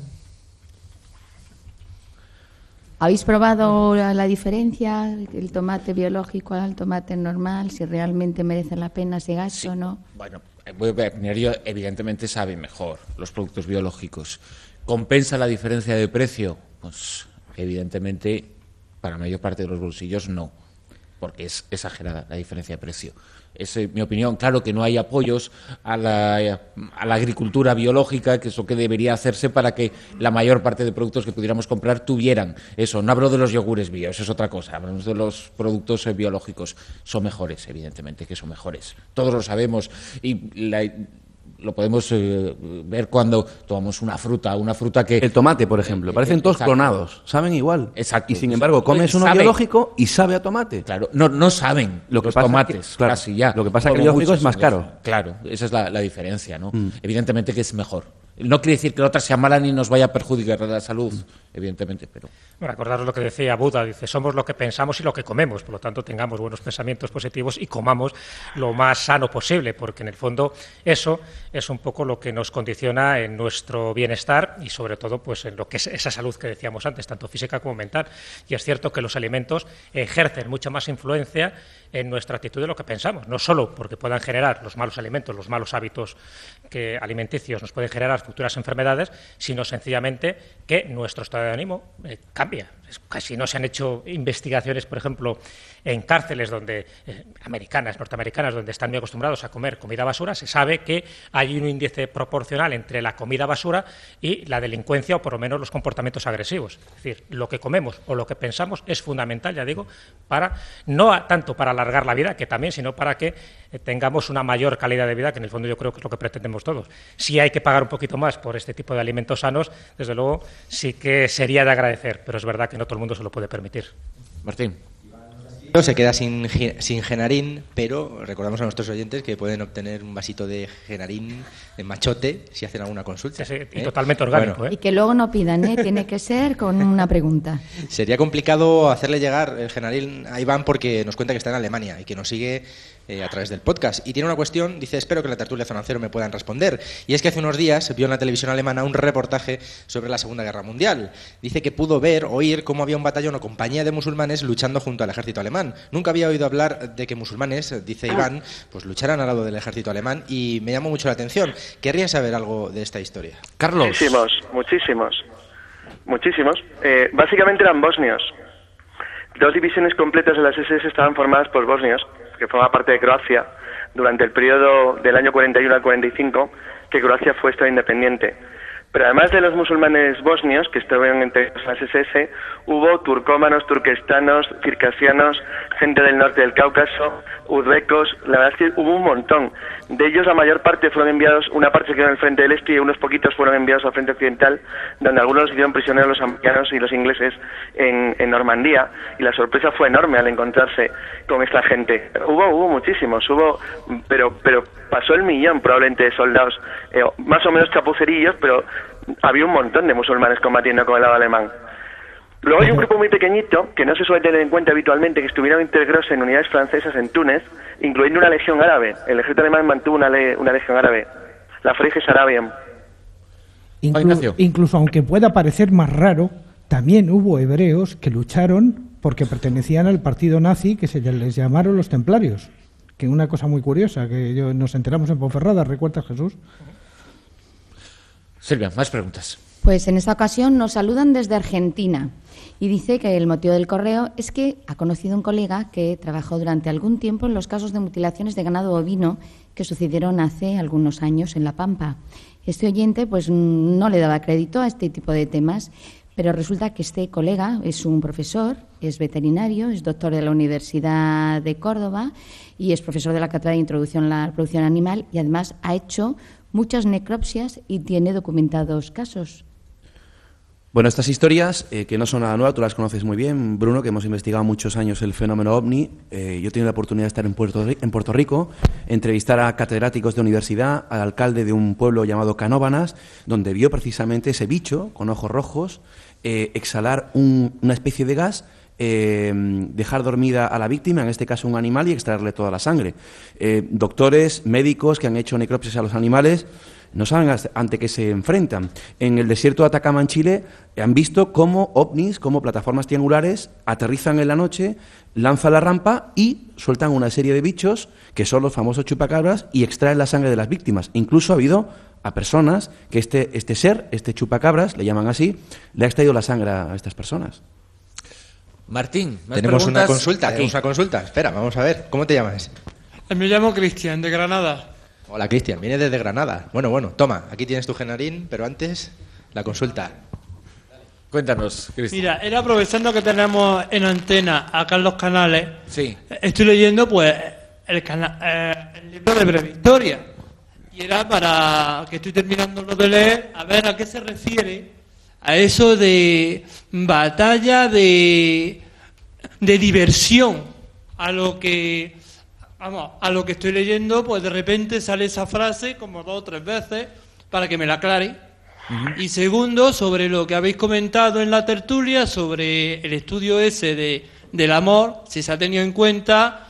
¿Habéis probado la, la diferencia, el tomate biológico al tomate normal, si realmente merece la ena ese gasto sí. o no? Bueno, voy a opinar yo, evidentemente saben mejor los productos biológicos. ¿Compensa la diferencia de precio? Pues evidentemente, para la mayor parte de los bolsillos, no, porque es exagerada la diferencia de precio. Esa es mi opinión. Claro que no hay apoyos a la, a la agricultura biológica, que es lo que debería hacerse para que la mayor parte de productos que pudiéramos comprar tuvieran eso. No hablo de los yogures bio, eso es otra cosa. Hablamos de los productos eh, biológicos. Son mejores, evidentemente que son mejores. Todos lo sabemos y la, lo podemos eh, ver cuando tomamos una fruta, una fruta que... El tomate, por ejemplo, parecen todos Exacto. clonados, saben igual. Exacto. Y sin embargo, comes uno sabe. biológico y sabe a tomate. Claro, no, no saben lo que los pasa tomates, que, claro, casi ya. Lo que pasa es que el Como biológico muchos, es más caro. Claro, esa es la, la diferencia, ¿no? Mm. Evidentemente que es mejor. No quiere decir que la otra sea mala ni nos vaya a perjudicar la salud, evidentemente, pero... Bueno, acordaros lo que decía Buda, dice, somos lo que pensamos y lo que comemos, por lo tanto tengamos buenos pensamientos positivos y comamos lo más sano posible, porque en el fondo eso es un poco lo que nos condiciona en nuestro bienestar y sobre todo pues en lo que es esa salud que decíamos antes, tanto física como mental. Y es cierto que los alimentos ejercen mucha más influencia en nuestra actitud de lo que pensamos, no solo porque puedan generar los malos alimentos, los malos hábitos que alimenticios nos pueden generar futuras enfermedades, sino sencillamente que nuestro estado de ánimo eh, cambia. Es, casi no se han hecho investigaciones, por ejemplo, en cárceles donde eh, americanas, norteamericanas, donde están muy acostumbrados a comer comida basura, se sabe que hay un índice proporcional entre la comida basura y la delincuencia o por lo menos los comportamientos agresivos. Es decir, lo que comemos o lo que pensamos es fundamental, ya digo, para no a, tanto para alargar la vida, que también, sino para que eh, tengamos una mayor calidad de vida, que en el fondo yo creo que es lo que pretendemos todos. Si hay que pagar un poquito más por este tipo de alimentos sanos, desde luego sí que sería de agradecer, pero es verdad que no todo el mundo se lo puede permitir. Martín. Se queda sin, sin genarín, pero recordamos a nuestros oyentes que pueden obtener un vasito de genarín de machote si hacen alguna consulta. Sí, sí, y ¿eh? totalmente orgánico. Bueno, ¿eh? Y que luego no pidan, ¿eh? Tiene que ser con una pregunta. Sería complicado hacerle llegar el genarín a Iván porque nos cuenta que está en Alemania y que nos sigue eh, a través del podcast. Y tiene una cuestión, dice, espero que en la tertulia Zona Cero me puedan responder. Y es que hace unos días vio en la televisión alemana un reportaje sobre la Segunda Guerra Mundial. Dice que pudo ver, oír cómo había un batallón o compañía de musulmanes luchando junto al ejército alemán. Nunca había oído hablar de que musulmanes, dice Iván, pues lucharan al lado del ejército alemán y me llamó mucho la atención. Querría saber algo de esta historia. Carlos. Muchísimos, muchísimos, muchísimos. Eh, básicamente eran bosnios. Dos divisiones completas de las S S estaban formadas por bosnios, que formaban parte de Croacia, durante el periodo del año cuarenta y uno al cuarenta y cinco, que Croacia fue Estado independiente. Pero además de los musulmanes bosnios, que estaban entre las S S, hubo turcómanos, turquestanos, circasianos, gente del norte del Cáucaso, uzbecos, la verdad es que hubo un montón. De ellos la mayor parte fueron enviados, una parte se quedó en el frente del este y unos poquitos fueron enviados al frente occidental, donde algunos los hicieron prisioneros los americanos y los ingleses en, en Normandía, y la sorpresa fue enorme al encontrarse con esta gente. Hubo, hubo muchísimos, hubo, pero, pero pasó el millón probablemente de soldados, eh, más o menos chapucerillos, pero había un montón de musulmanes combatiendo con el lado alemán. Luego hay un grupo muy pequeñito, que no se suele tener en cuenta habitualmente, que estuvieron integrados en unidades francesas en Túnez, incluyendo una legión árabe. El ejército alemán mantuvo una, le una legión árabe, la Freiges Arabian. Inclu incluso aunque pueda parecer más raro, también hubo hebreos que lucharon porque pertenecían al partido nazi, que se les llamaron los templarios. Que una cosa muy curiosa, que yo, nos enteramos en Ponferrada, ¿recuerdas, Jesús? Silvia, más preguntas. Pues en esta ocasión nos saludan desde Argentina y dice que el motivo del correo es que ha conocido un colega que trabajó durante algún tiempo en los casos de mutilaciones de ganado bovino que sucedieron hace algunos años en La Pampa. Este oyente pues no le daba crédito a este tipo de temas, pero resulta que este colega es un profesor, es veterinario, es doctor de la Universidad de Córdoba y es profesor de la Cátedra de Introducción a la Producción Animal y además ha hecho muchas necropsias y tiene documentados casos. Bueno, estas historias, eh, que no son nada nuevas, tú las conoces muy bien, Bruno, que hemos investigado muchos años el fenómeno ovni. Eh, yo he tenido la oportunidad de estar en Puerto, en Puerto Rico, entrevistar a catedráticos de universidad, al alcalde de un pueblo llamado Canóvanas, donde vio precisamente ese bicho con ojos rojos eh, exhalar un, una especie de gas, eh, dejar dormida a la víctima, en este caso un animal, y extraerle toda la sangre. Eh, doctores, médicos que han hecho necropsias a los animales no saben ante qué se enfrentan. En el desierto de Atacama, en Chile, han visto cómo ovnis, como plataformas triangulares, aterrizan en la noche, lanzan la rampa y sueltan una serie de bichos que son los famosos chupacabras y extraen la sangre de las víctimas. Incluso ha habido a personas que este, este ser, este chupacabras, le llaman así, le ha extraído la sangre a estas personas. Martín, ¿más tenemos preguntas? una consulta, Aquí. tenemos una consulta. Espera, vamos a ver. ¿Cómo te llamas? Me llamo Cristian, de Granada. Hola, Cristian, vienes desde Granada. Bueno, bueno, toma, aquí tienes tu genarín, pero antes la consulta. Cuéntanos, Cristian. Mira, era aprovechando que tenemos en antena a Carlos Canales. Sí. Estoy leyendo, pues, el, cana eh, el libro de Brevictoria. Y era para que estoy terminando lo de leer, a ver a qué se refiere a eso de batalla de, de diversión, a lo que... Vamos, a lo que estoy leyendo, pues de repente sale esa frase como dos o tres veces para que me la aclare. Uh-huh. Y segundo, sobre lo que habéis comentado en la tertulia, sobre el estudio ese de, del amor, si se ha tenido en cuenta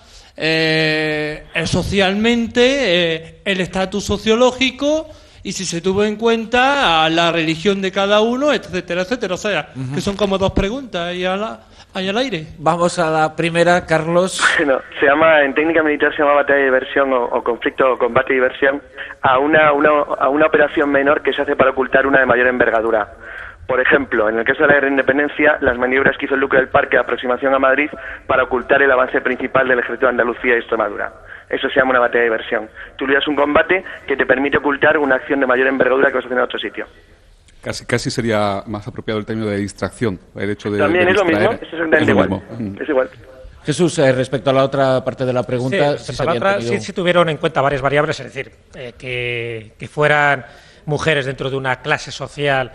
eh, el socialmente, eh, el estatus sociológico y si se tuvo en cuenta a la religión de cada uno, etcétera, etcétera. O sea, uh-huh. que son como dos preguntas y a la... ahí al aire. Vamos a la primera, Carlos. Bueno, se llama, en técnica militar se llama batalla de diversión o, o conflicto o combate de diversión a una, una, a una operación menor que se hace para ocultar una de mayor envergadura. Por ejemplo, en el caso de la guerra de independencia, las maniobras que hizo el Duque del Parque de aproximación a Madrid para ocultar el avance principal del ejército de Andalucía y Extremadura. Eso se llama una batalla de diversión. Tú lidias un combate que te permite ocultar una acción de mayor envergadura que vas a hacer en otro sitio. Casi, casi sería más apropiado el término de distracción. El hecho de, También de es lo mismo, es exactamente igual. Mismo. Es igual. Jesús, eh, respecto a la otra parte de la pregunta, sí, si, la otra, tenido... sí, sí tuvieron en cuenta varias variables, es decir, eh, que, que fueran mujeres dentro de una clase social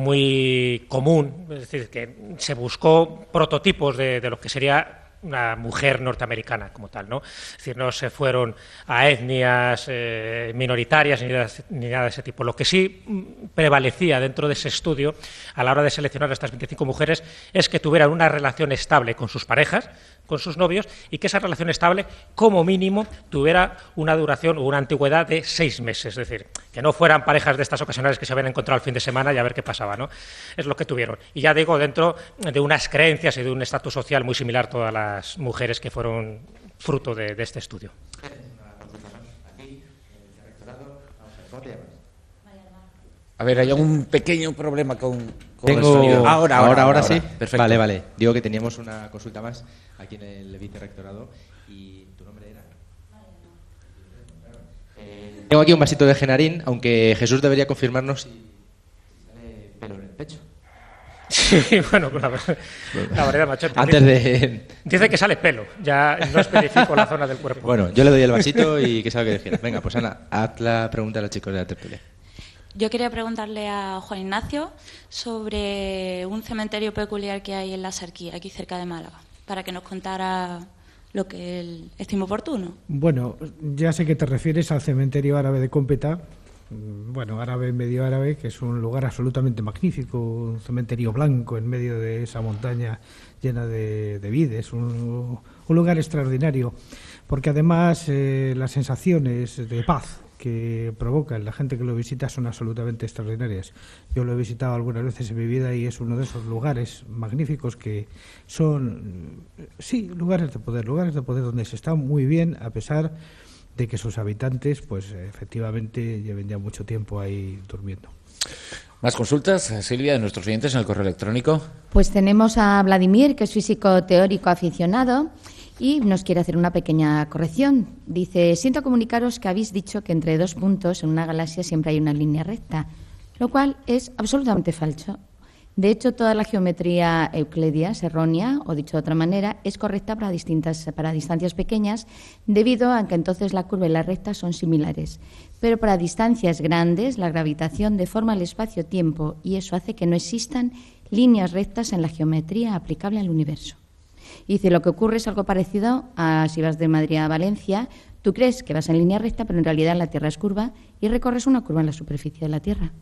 muy común, es decir, que se buscó prototipos de, de lo que sería una mujer norteamericana como tal, ¿no? Es decir, no se fueron a etnias eh, minoritarias ni nada, ni nada de ese tipo. Lo que sí prevalecía dentro de ese estudio a la hora de seleccionar a estas veinticinco mujeres es que tuvieran una relación estable con sus parejas, con sus novios, y que esa relación estable, como mínimo, tuviera una duración o una antigüedad de seis meses. Es decir, que no fueran parejas de estas ocasionales que se habían encontrado el fin de semana y a ver qué pasaba, ¿no? Es lo que tuvieron. Y ya digo, dentro de unas creencias y de un estatus social muy similar a todas las mujeres que fueron fruto de, de este estudio. A ver, hay un pequeño problema con, con Tengo... el sonido. Ahora, ahora, ahora, ahora, ahora sí. Perfecto. Vale, vale. Digo que teníamos una consulta más aquí en el vicerrectorado y tu nombre era... Eh, tengo aquí un vasito de genarín, aunque Jesús debería confirmarnos si sale pelo en el pecho. Sí, bueno, la, la verdad, macho. Antes de... Dice que sale pelo, ya no especifico la zona del cuerpo. Bueno, yo le doy el vasito y que sea lo que dijera. Venga, pues Ana, haz la pregunta a los chicos de la tertulia. Yo quería preguntarle a Juan Ignacio sobre un cementerio peculiar que hay en la Sarquía, aquí cerca de Málaga, para que nos contara lo que él estime oportuno. Bueno, ya sé que te refieres al cementerio árabe de Cómpeta, bueno, árabe, medio árabe, que es un lugar absolutamente magnífico, un cementerio blanco en medio de esa montaña llena de, de vides, un, un lugar extraordinario, porque además eh, las sensaciones de paz que provoca en la gente que lo visita son absolutamente extraordinarias. Yo lo he visitado algunas veces en mi vida y es uno de esos lugares magníficos que son, sí, lugares de poder, lugares de poder donde se está muy bien, a pesar de que sus habitantes, pues efectivamente, lleven ya mucho tiempo ahí durmiendo. ¿Más consultas, Silvia, de nuestros oyentes en el correo electrónico? Pues tenemos a Vladimir, que es físico teórico aficionado, y nos quiere hacer una pequeña corrección. Dice, siento comunicaros que habéis dicho que entre dos puntos en una galaxia siempre hay una línea recta, lo cual es absolutamente falso. De hecho, toda la geometría euclidia es errónea, o dicho de otra manera, es correcta para, distintas, para distancias pequeñas, debido a que entonces la curva y la recta son similares. Pero para distancias grandes, la gravitación deforma el espacio-tiempo y eso hace que no existan líneas rectas en la geometría aplicable al universo. Y dice, lo que ocurre es algo parecido a si vas de Madrid a Valencia, tú crees que vas en línea recta, pero en realidad la Tierra es curva y recorres una curva en la superficie de la Tierra.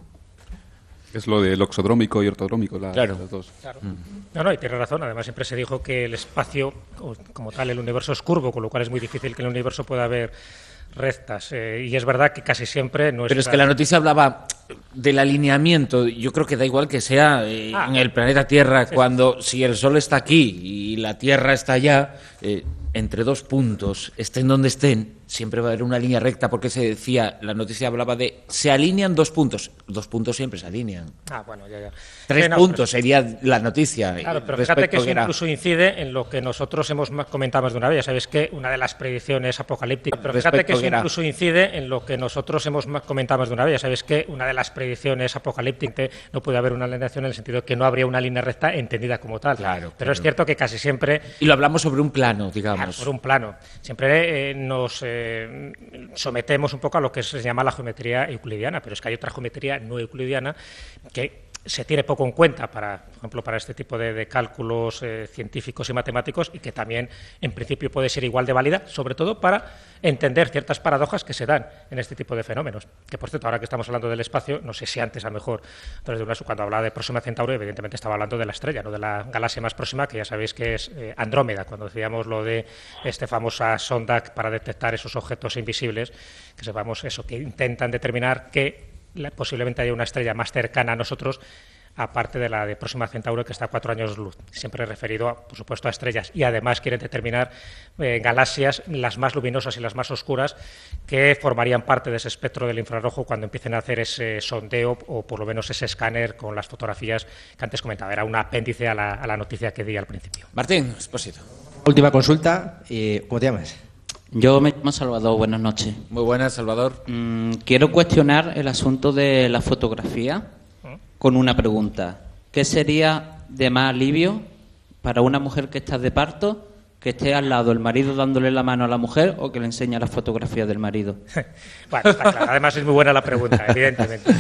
Es lo del oxodrómico y ortodrómico, la, Claro. las dos. Claro. No, no, y tiene razón. Además, siempre se dijo que el espacio, como tal, el universo es curvo, con lo cual es muy difícil que en el universo pueda haber rectas. Eh, y es verdad que casi siempre no es. Pero es que la noticia hablaba del alineamiento. Yo creo que da igual que sea eh, Ah. en el planeta Tierra, Sí. cuando si el Sol está aquí y la Tierra está allá, eh, entre dos puntos, estén donde estén, siempre va a haber una línea recta, porque se decía, la noticia hablaba de, se alinean dos puntos. Dos puntos siempre se alinean. Ah, bueno, ya, ya. Tres Sí, no, puntos sería la noticia. Claro, pero respecto fíjate que eso era- incluso incide en lo que nosotros hemos ma- comentado más de una vez. Ya sabéis que una de las predicciones apocalípticas. Pero fíjate Respecto que eso que era- incluso incide en lo que nosotros hemos ma- comentado más de una vez. Ya sabéis que una de las predicciones apocalípticas no puede haber una alineación en el sentido de que no habría una línea recta entendida como tal. Pero claro. es cierto que casi siempre. Y lo hablamos sobre un plano, digamos. Claro, por un plano. Siempre eh, nos eh, sometemos un poco a lo que se llama la geometría euclidiana, pero es que hay otra geometría no euclidiana que se tiene poco en cuenta, para, por ejemplo, para este tipo de, de cálculos eh, científicos y matemáticos, y que también, en principio, puede ser igual de válida, sobre todo para entender ciertas paradojas que se dan en este tipo de fenómenos. Que, por cierto, ahora que estamos hablando del espacio, no sé si antes, a lo mejor, entonces, de una, cuando hablaba de Próxima Centauro, evidentemente estaba hablando de la estrella, no de la galaxia más próxima, que ya sabéis que es eh, Andrómeda, cuando decíamos lo de esta famosa sonda para detectar esos objetos invisibles, que sepamos eso, que intentan determinar que la- posiblemente haya una estrella más cercana a nosotros, aparte de la de Próxima Centauro, que está a cuatro años luz. Siempre referido, a, por supuesto, a estrellas. Y además quieren determinar eh, galaxias, las más luminosas y las más oscuras, que formarían parte de ese espectro del infrarrojo cuando empiecen a hacer ese sondeo, o por lo menos ese escáner con las fotografías que antes comentaba. Era un apéndice a la, a la noticia que di al principio. Martín, Expósito. Última consulta. Eh, ¿Cómo te llamas? Yo me llamo Salvador, buenas noches. Muy buenas, Salvador. Mm, quiero cuestionar el asunto de la fotografía con una pregunta. ¿Qué sería de más alivio para una mujer que está de parto, que esté al lado el marido dándole la mano a la mujer o que le enseña las fotografías del marido? Bueno, está claro. Además es muy buena la pregunta, evidentemente.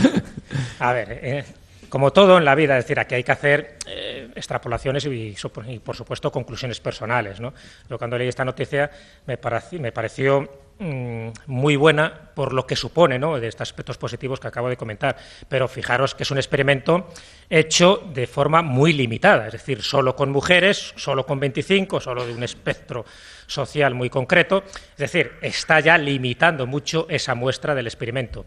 A ver, eh, como todo en la vida, es decir, aquí hay que hacer eh, extrapolaciones y, supo- y, por supuesto, conclusiones personales, ¿no? Yo cuando leí esta noticia me, paraci- me pareció mm, muy buena por lo que supone, ¿no?, de estos aspectos positivos que acabo de comentar. Pero fijaros que es un experimento hecho de forma muy limitada, es decir, solo con mujeres, solo con veinticinco, solo de un espectro social muy concreto. Es decir, está ya limitando mucho esa muestra del experimento.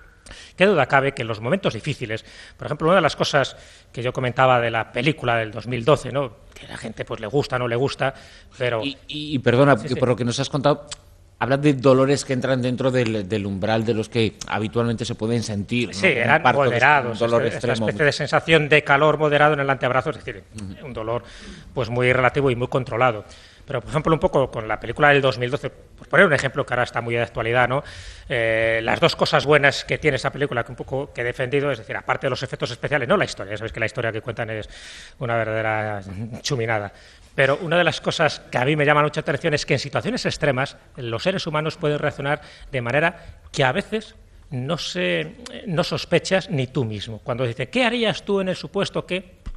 Qué duda cabe que en los momentos difíciles, por ejemplo, una de las cosas que yo comentaba de la película del dos mil doce, ¿no?, que a la gente pues le gusta, no le gusta, pero... Y, y perdona, Sí, que sí. por lo que nos has contado, hablas de dolores que entran dentro del, del umbral de los que habitualmente se pueden sentir. ¿no? Sí, Un eran parto que es moderados, un dolor esta, esta extremo. especie de sensación de calor moderado en el antebrazo, es decir, un dolor pues muy relativo y muy controlado. Pero, por ejemplo, un poco con la película del dos mil doce, por poner un ejemplo que ahora está muy de actualidad, ¿no? Eh, las dos cosas buenas que tiene esa película, que un poco que he defendido, es decir, aparte de los efectos especiales, no la historia, ya sabéis que la historia que cuentan es una verdadera chuminada. Pero una de las cosas que a mí me llama mucha atención es que en situaciones extremas los seres humanos pueden reaccionar de manera que a veces no, se, no sospechas ni tú mismo. Cuando dices, ¿qué harías tú en el supuesto que...?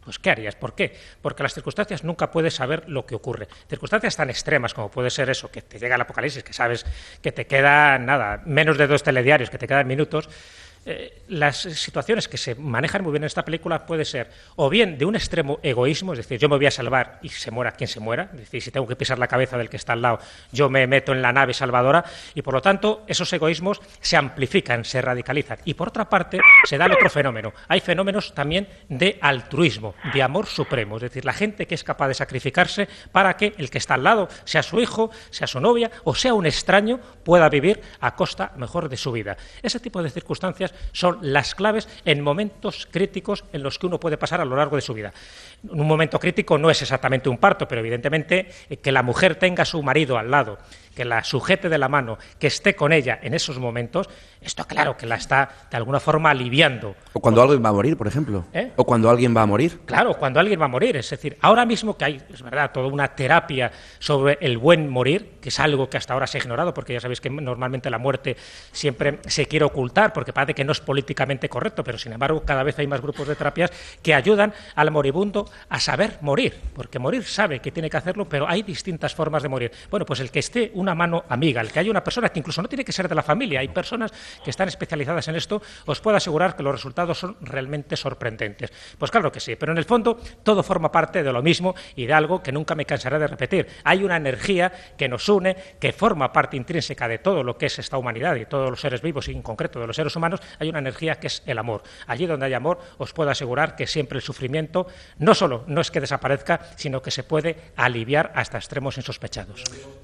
Pues ¿qué harías? ¿Por qué? Porque las circunstancias nunca puedes saber lo que ocurre. Circunstancias tan extremas como puede ser eso, que te llega el apocalipsis, que sabes que te quedan, nada, menos de dos telediarios, que te quedan minutos. Eh, las situaciones que se manejan muy bien en esta película puede ser o bien de un extremo egoísmo, es decir, yo me voy a salvar y se muera quien se muera, es decir, si tengo que pisar la cabeza del que está al lado, yo me meto en la nave salvadora, y por lo tanto esos egoísmos se amplifican, se radicalizan. Y por otra parte se da el otro fenómeno, hay fenómenos también de altruismo, de amor supremo, es decir, la gente que es capaz de sacrificarse para que el que está al lado, sea su hijo, sea su novia o sea un extraño, pueda vivir a costa mejor de su vida. Ese tipo de circunstancias son las claves en momentos críticos en los que uno puede pasar a lo largo de su vida. Un momento crítico no es exactamente un parto, pero evidentemente eh, que la mujer tenga a su marido al lado, que la sujete de la mano, que esté con ella en esos momentos, esto claro que la está de alguna forma aliviando. O cuando alguien va a morir, por ejemplo. ¿Eh? O cuando alguien va a morir. Claro, cuando alguien va a morir. Es decir, ahora mismo que hay, es verdad, toda una terapia sobre el buen morir, que es algo que hasta ahora se ha ignorado, porque ya sabéis que normalmente la muerte siempre se quiere ocultar, porque parece que no es políticamente correcto, pero sin embargo cada vez hay más grupos de terapias que ayudan al moribundo a saber morir, porque morir sabe que tiene que hacerlo, pero hay distintas formas de morir. Bueno, pues el que esté una mano amiga, el que haya una persona que incluso no tiene que ser de la familia, hay personas que están especializadas en esto, os puedo asegurar que los resultados son realmente sorprendentes. Pues claro que sí, pero en el fondo todo forma parte de lo mismo y de algo que nunca me cansaré de repetir. Hay una energía que nos une, que forma parte intrínseca de todo lo que es esta humanidad y todos los seres vivos y en concreto de los seres humanos, hay una energía que es el amor. Allí donde hay amor, os puedo asegurar que siempre el sufrimiento no solo no es que desaparezca, sino que se puede aliviar hasta extremos insospechados.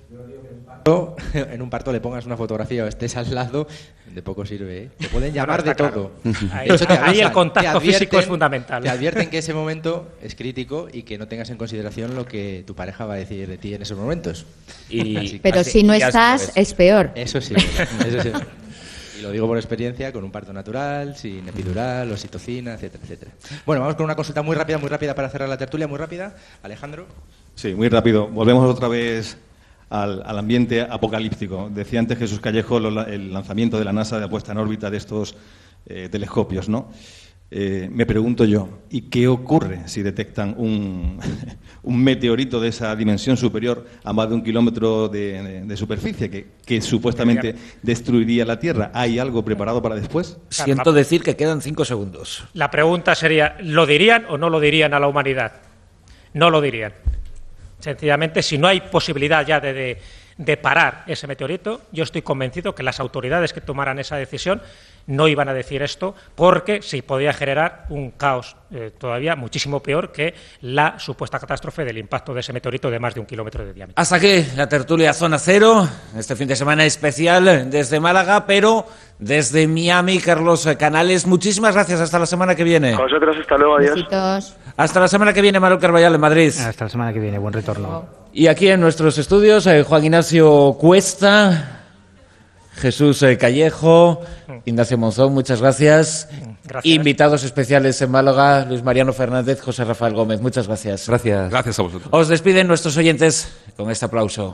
En un parto le pongas una fotografía o estés al lado, de poco sirve, ¿eh? Te pueden llamar de todo. Ahí, ahí el contacto físico es fundamental. Te advierten que ese momento es crítico y que no tengas en consideración lo que tu pareja va a decir de ti en esos momentos. Y, Pero si no estás, es peor. Eso sí, eso sí. Y lo digo por experiencia, con un parto natural, sin epidural, oxitocina, etcétera, etcétera. Bueno, vamos con una consulta muy rápida, muy rápida para cerrar la tertulia, muy rápida. Alejandro. Sí, muy rápido. Volvemos otra vez al, al ambiente apocalíptico. Decía antes Jesús Callejo lo, el lanzamiento de la NASA de puesta en órbita de estos eh, telescopios, ¿no? Eh, me pregunto yo, ¿y qué ocurre si detectan un, un meteorito de esa dimensión superior a más de un kilómetro de, de, de superficie que, que supuestamente destruiría la Tierra? ¿Hay algo preparado para después? Siento decir que quedan cinco segundos. La pregunta sería, ¿lo dirían o no lo dirían a la humanidad? No lo dirían. Sencillamente, si no hay posibilidad ya de, de, de parar ese meteorito, yo estoy convencido que las autoridades que tomaran esa decisión no iban a decir esto, porque se podía generar un caos eh, todavía muchísimo peor que la supuesta catástrofe del impacto de ese meteorito de más de un kilómetro de diámetro. Hasta aquí la tertulia Zona Cero, este fin de semana especial desde Málaga, pero desde Miami, Carlos Canales. Muchísimas gracias, hasta la semana que viene. Con vosotros, hasta luego, adiós. Besitos. Hasta la semana que viene, Manuel Carballal en Madrid. Hasta la semana que viene, buen retorno. Y aquí en nuestros estudios, eh, Juan Ignacio Cuesta, Jesús eh, Callejo, Ignacio Monzón, muchas gracias. Gracias. Invitados especiales en Málaga, Luis Mariano Fernández, José Rafael Gómez, muchas gracias. Gracias. Gracias a vosotros. Os despiden nuestros oyentes con este aplauso.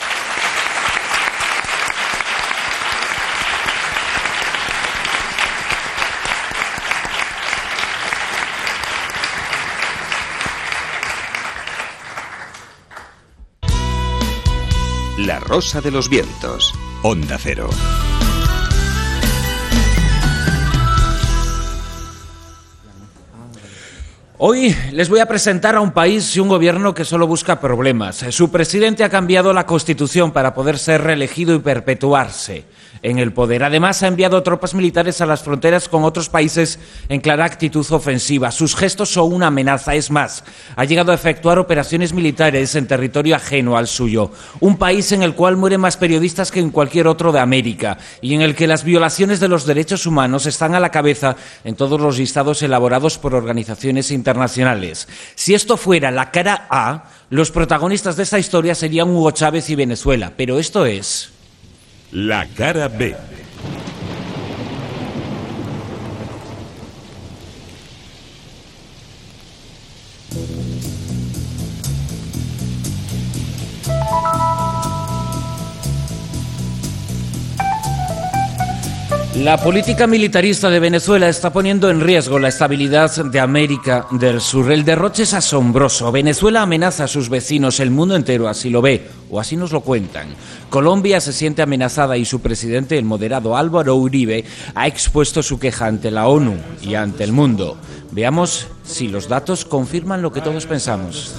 La Rosa de los Vientos. Onda Cero. Hoy les voy a presentar a un país y un gobierno que solo busca problemas. Su presidente ha cambiado la Constitución para poder ser reelegido y perpetuarse en el poder. Además, ha enviado tropas militares a las fronteras con otros países en clara actitud ofensiva. Sus gestos son una amenaza. Es más, ha llegado a efectuar operaciones militares en territorio ajeno al suyo. Un país en el cual mueren más periodistas que en cualquier otro de América y en el que las violaciones de los derechos humanos están a la cabeza en todos los listados elaborados por organizaciones internacionales. Si esto fuera la cara A, los protagonistas de esta historia serían Hugo Chávez y Venezuela. Pero esto es... La cara B. La política militarista de Venezuela está poniendo en riesgo la estabilidad de América del Sur. El derroche es asombroso. Venezuela amenaza a sus vecinos, el mundo entero así lo ve, o así nos lo cuentan. Colombia se siente amenazada y su presidente, el moderado Álvaro Uribe, ha expuesto su queja ante la ONU y ante el mundo. Veamos si los datos confirman lo que todos pensamos.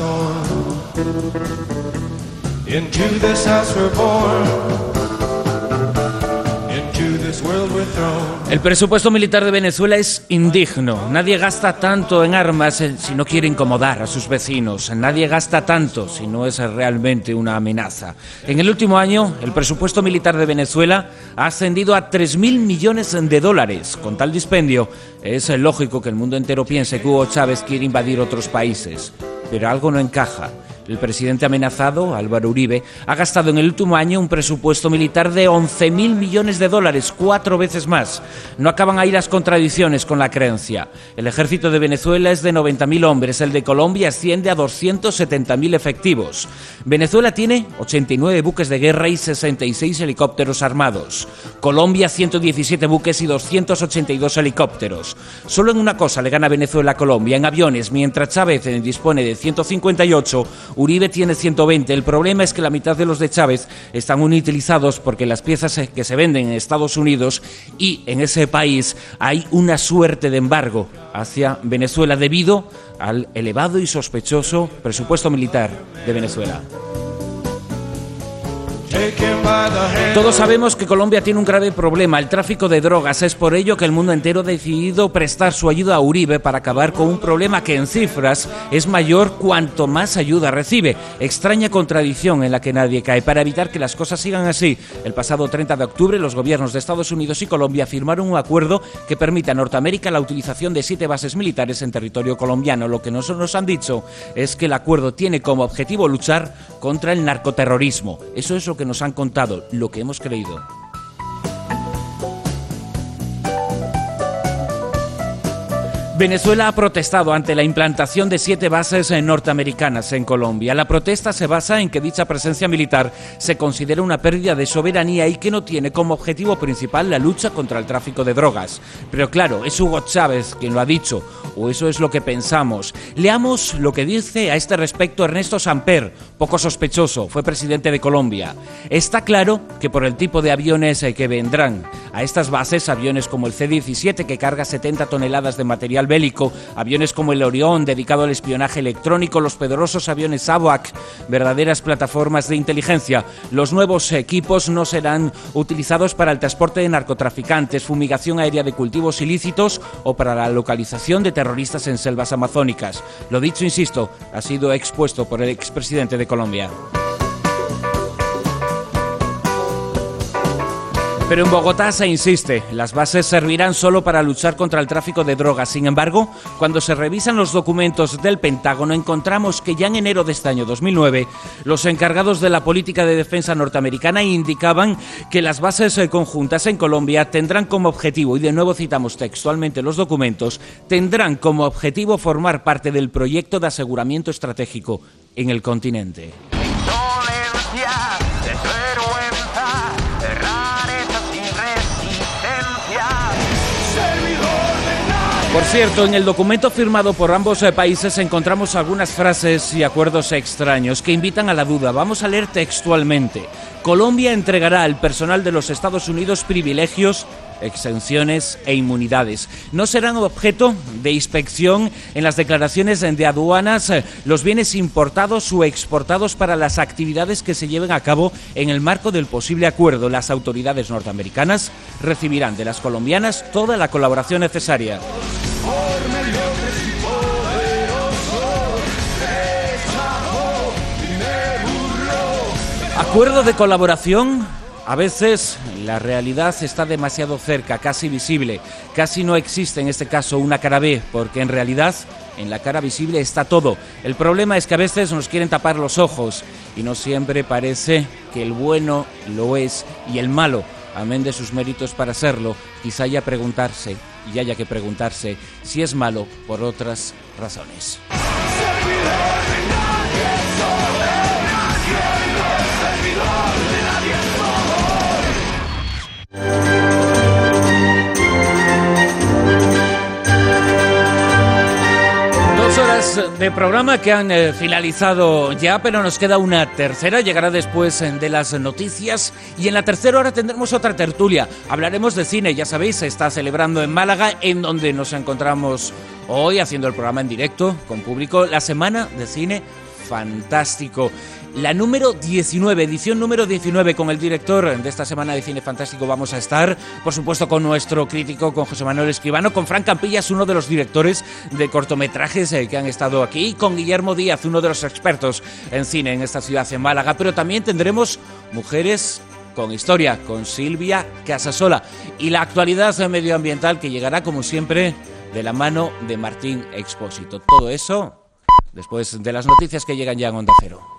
El presupuesto militar de Venezuela es indigno. Nadie gasta tanto en armas si no quiere incomodar a sus vecinos. Nadie gasta tanto si no es realmente una amenaza. En el último año, el presupuesto militar de Venezuela ha ascendido a tres mil millones de dólares. Con tal dispendio, es lógico que el mundo entero piense que Hugo Chávez quiere invadir otros países. Pero algo no encaja. El presidente amenazado, Álvaro Uribe, ha gastado en el último año un presupuesto militar de once mil millones de dólares, cuatro veces más. No acaban ahí las contradicciones con la creencia. El ejército de Venezuela es de noventa mil hombres, el de Colombia asciende a doscientos setenta mil efectivos. Venezuela tiene ochenta y nueve buques de guerra y sesenta y seis helicópteros armados. Colombia, ciento diecisiete buques y doscientos ochenta y dos helicópteros. Solo en una cosa le gana Venezuela a Colombia, en aviones, mientras Chávez dispone de ciento cincuenta y ocho, Uribe tiene ciento veinte. El problema es que la mitad de los de Chávez están inutilizados porque las piezas que se venden en Estados Unidos y en ese país hay una suerte de embargo hacia Venezuela debido al elevado y sospechoso presupuesto militar de Venezuela. Todos sabemos que Colombia tiene un grave problema, el tráfico de drogas. Es por ello que el mundo entero ha decidido prestar su ayuda a Uribe para acabar con un problema que en cifras es mayor cuanto más ayuda recibe. Extraña contradicción en la que nadie cae. Para evitar que las cosas sigan así, el pasado treinta de octubre los gobiernos de Estados Unidos y Colombia firmaron un acuerdo que permite a Norteamérica la utilización de siete bases militares en territorio colombiano. Lo que nos, nos han dicho es que el acuerdo tiene como objetivo luchar contra el narcoterrorismo. Eso es lo que nos han contado, lo que hemos creído. Venezuela ha protestado ante la implantación de siete bases norteamericanas en Colombia. La protesta se basa en que dicha presencia militar se considera una pérdida de soberanía y que no tiene como objetivo principal la lucha contra el tráfico de drogas. Pero claro, es Hugo Chávez quien lo ha dicho, o eso es lo que pensamos. Leamos lo que dice a este respecto Ernesto Samper, poco sospechoso, fue presidente de Colombia. Está claro que por el tipo de aviones que vendrán a estas bases, aviones como el C diecisiete que carga setenta toneladas de material bélico, aviones como el Orión dedicado al espionaje electrónico, los poderosos aviones A V A C, verdaderas plataformas de inteligencia. Los nuevos equipos no serán utilizados para el transporte de narcotraficantes, fumigación aérea de cultivos ilícitos o para la localización de terroristas en selvas amazónicas. Lo dicho, insisto, ha sido expuesto por el expresidente de Colombia. Pero en Bogotá se insiste, las bases servirán solo para luchar contra el tráfico de drogas. Sin embargo, cuando se revisan los documentos del Pentágono, encontramos que ya en enero de este año dos mil nueve, los encargados de la política de defensa norteamericana indicaban que las bases conjuntas en Colombia tendrán como objetivo, y de nuevo citamos textualmente los documentos, tendrán como objetivo formar parte del proyecto de aseguramiento estratégico en el continente. Por cierto, en el documento firmado por ambos países encontramos algunas frases y acuerdos extraños que invitan a la duda. Vamos a leer textualmente. Colombia entregará al personal de los Estados Unidos privilegios, exenciones e inmunidades. No serán objeto de inspección en las declaraciones de aduanas los bienes importados o exportados para las actividades que se lleven a cabo en el marco del posible acuerdo. Las autoridades norteamericanas recibirán de las colombianas toda la colaboración necesaria. Acuerdo de colaboración. A veces la realidad está demasiado cerca, casi visible. Casi no existe en este caso una cara B, porque en realidad en la cara visible está todo. El problema es que a veces nos quieren tapar los ojos y no siempre parece que el bueno lo es y el malo, amén de sus méritos para serlo, quizá haya preguntarse y haya que preguntarse si es malo por otras razones. Dos horas de programa que han eh, finalizado ya, pero nos queda una tercera, llegará después eh, de las noticias, y en la tercera hora tendremos otra tertulia. Hablaremos de cine, ya sabéis, se está celebrando en Málaga, en donde nos encontramos hoy haciendo el programa en directo con público, la Semana de Cine Fantástico. La número diecinueve, edición número diecinueve, con el director de esta Semana de Cine Fantástico vamos a estar, por supuesto, con nuestro crítico, con José Manuel Escribano, con Fran Campillas, uno de los directores de cortometrajes eh, que han estado aquí, con Guillermo Díaz, uno de los expertos en cine en esta ciudad, en Málaga, pero también tendremos mujeres con historia, con Silvia Casasola, y la actualidad medioambiental que llegará, como siempre, de la mano de Martín Expósito. Todo eso después de las noticias que llegan ya en Onda Cero.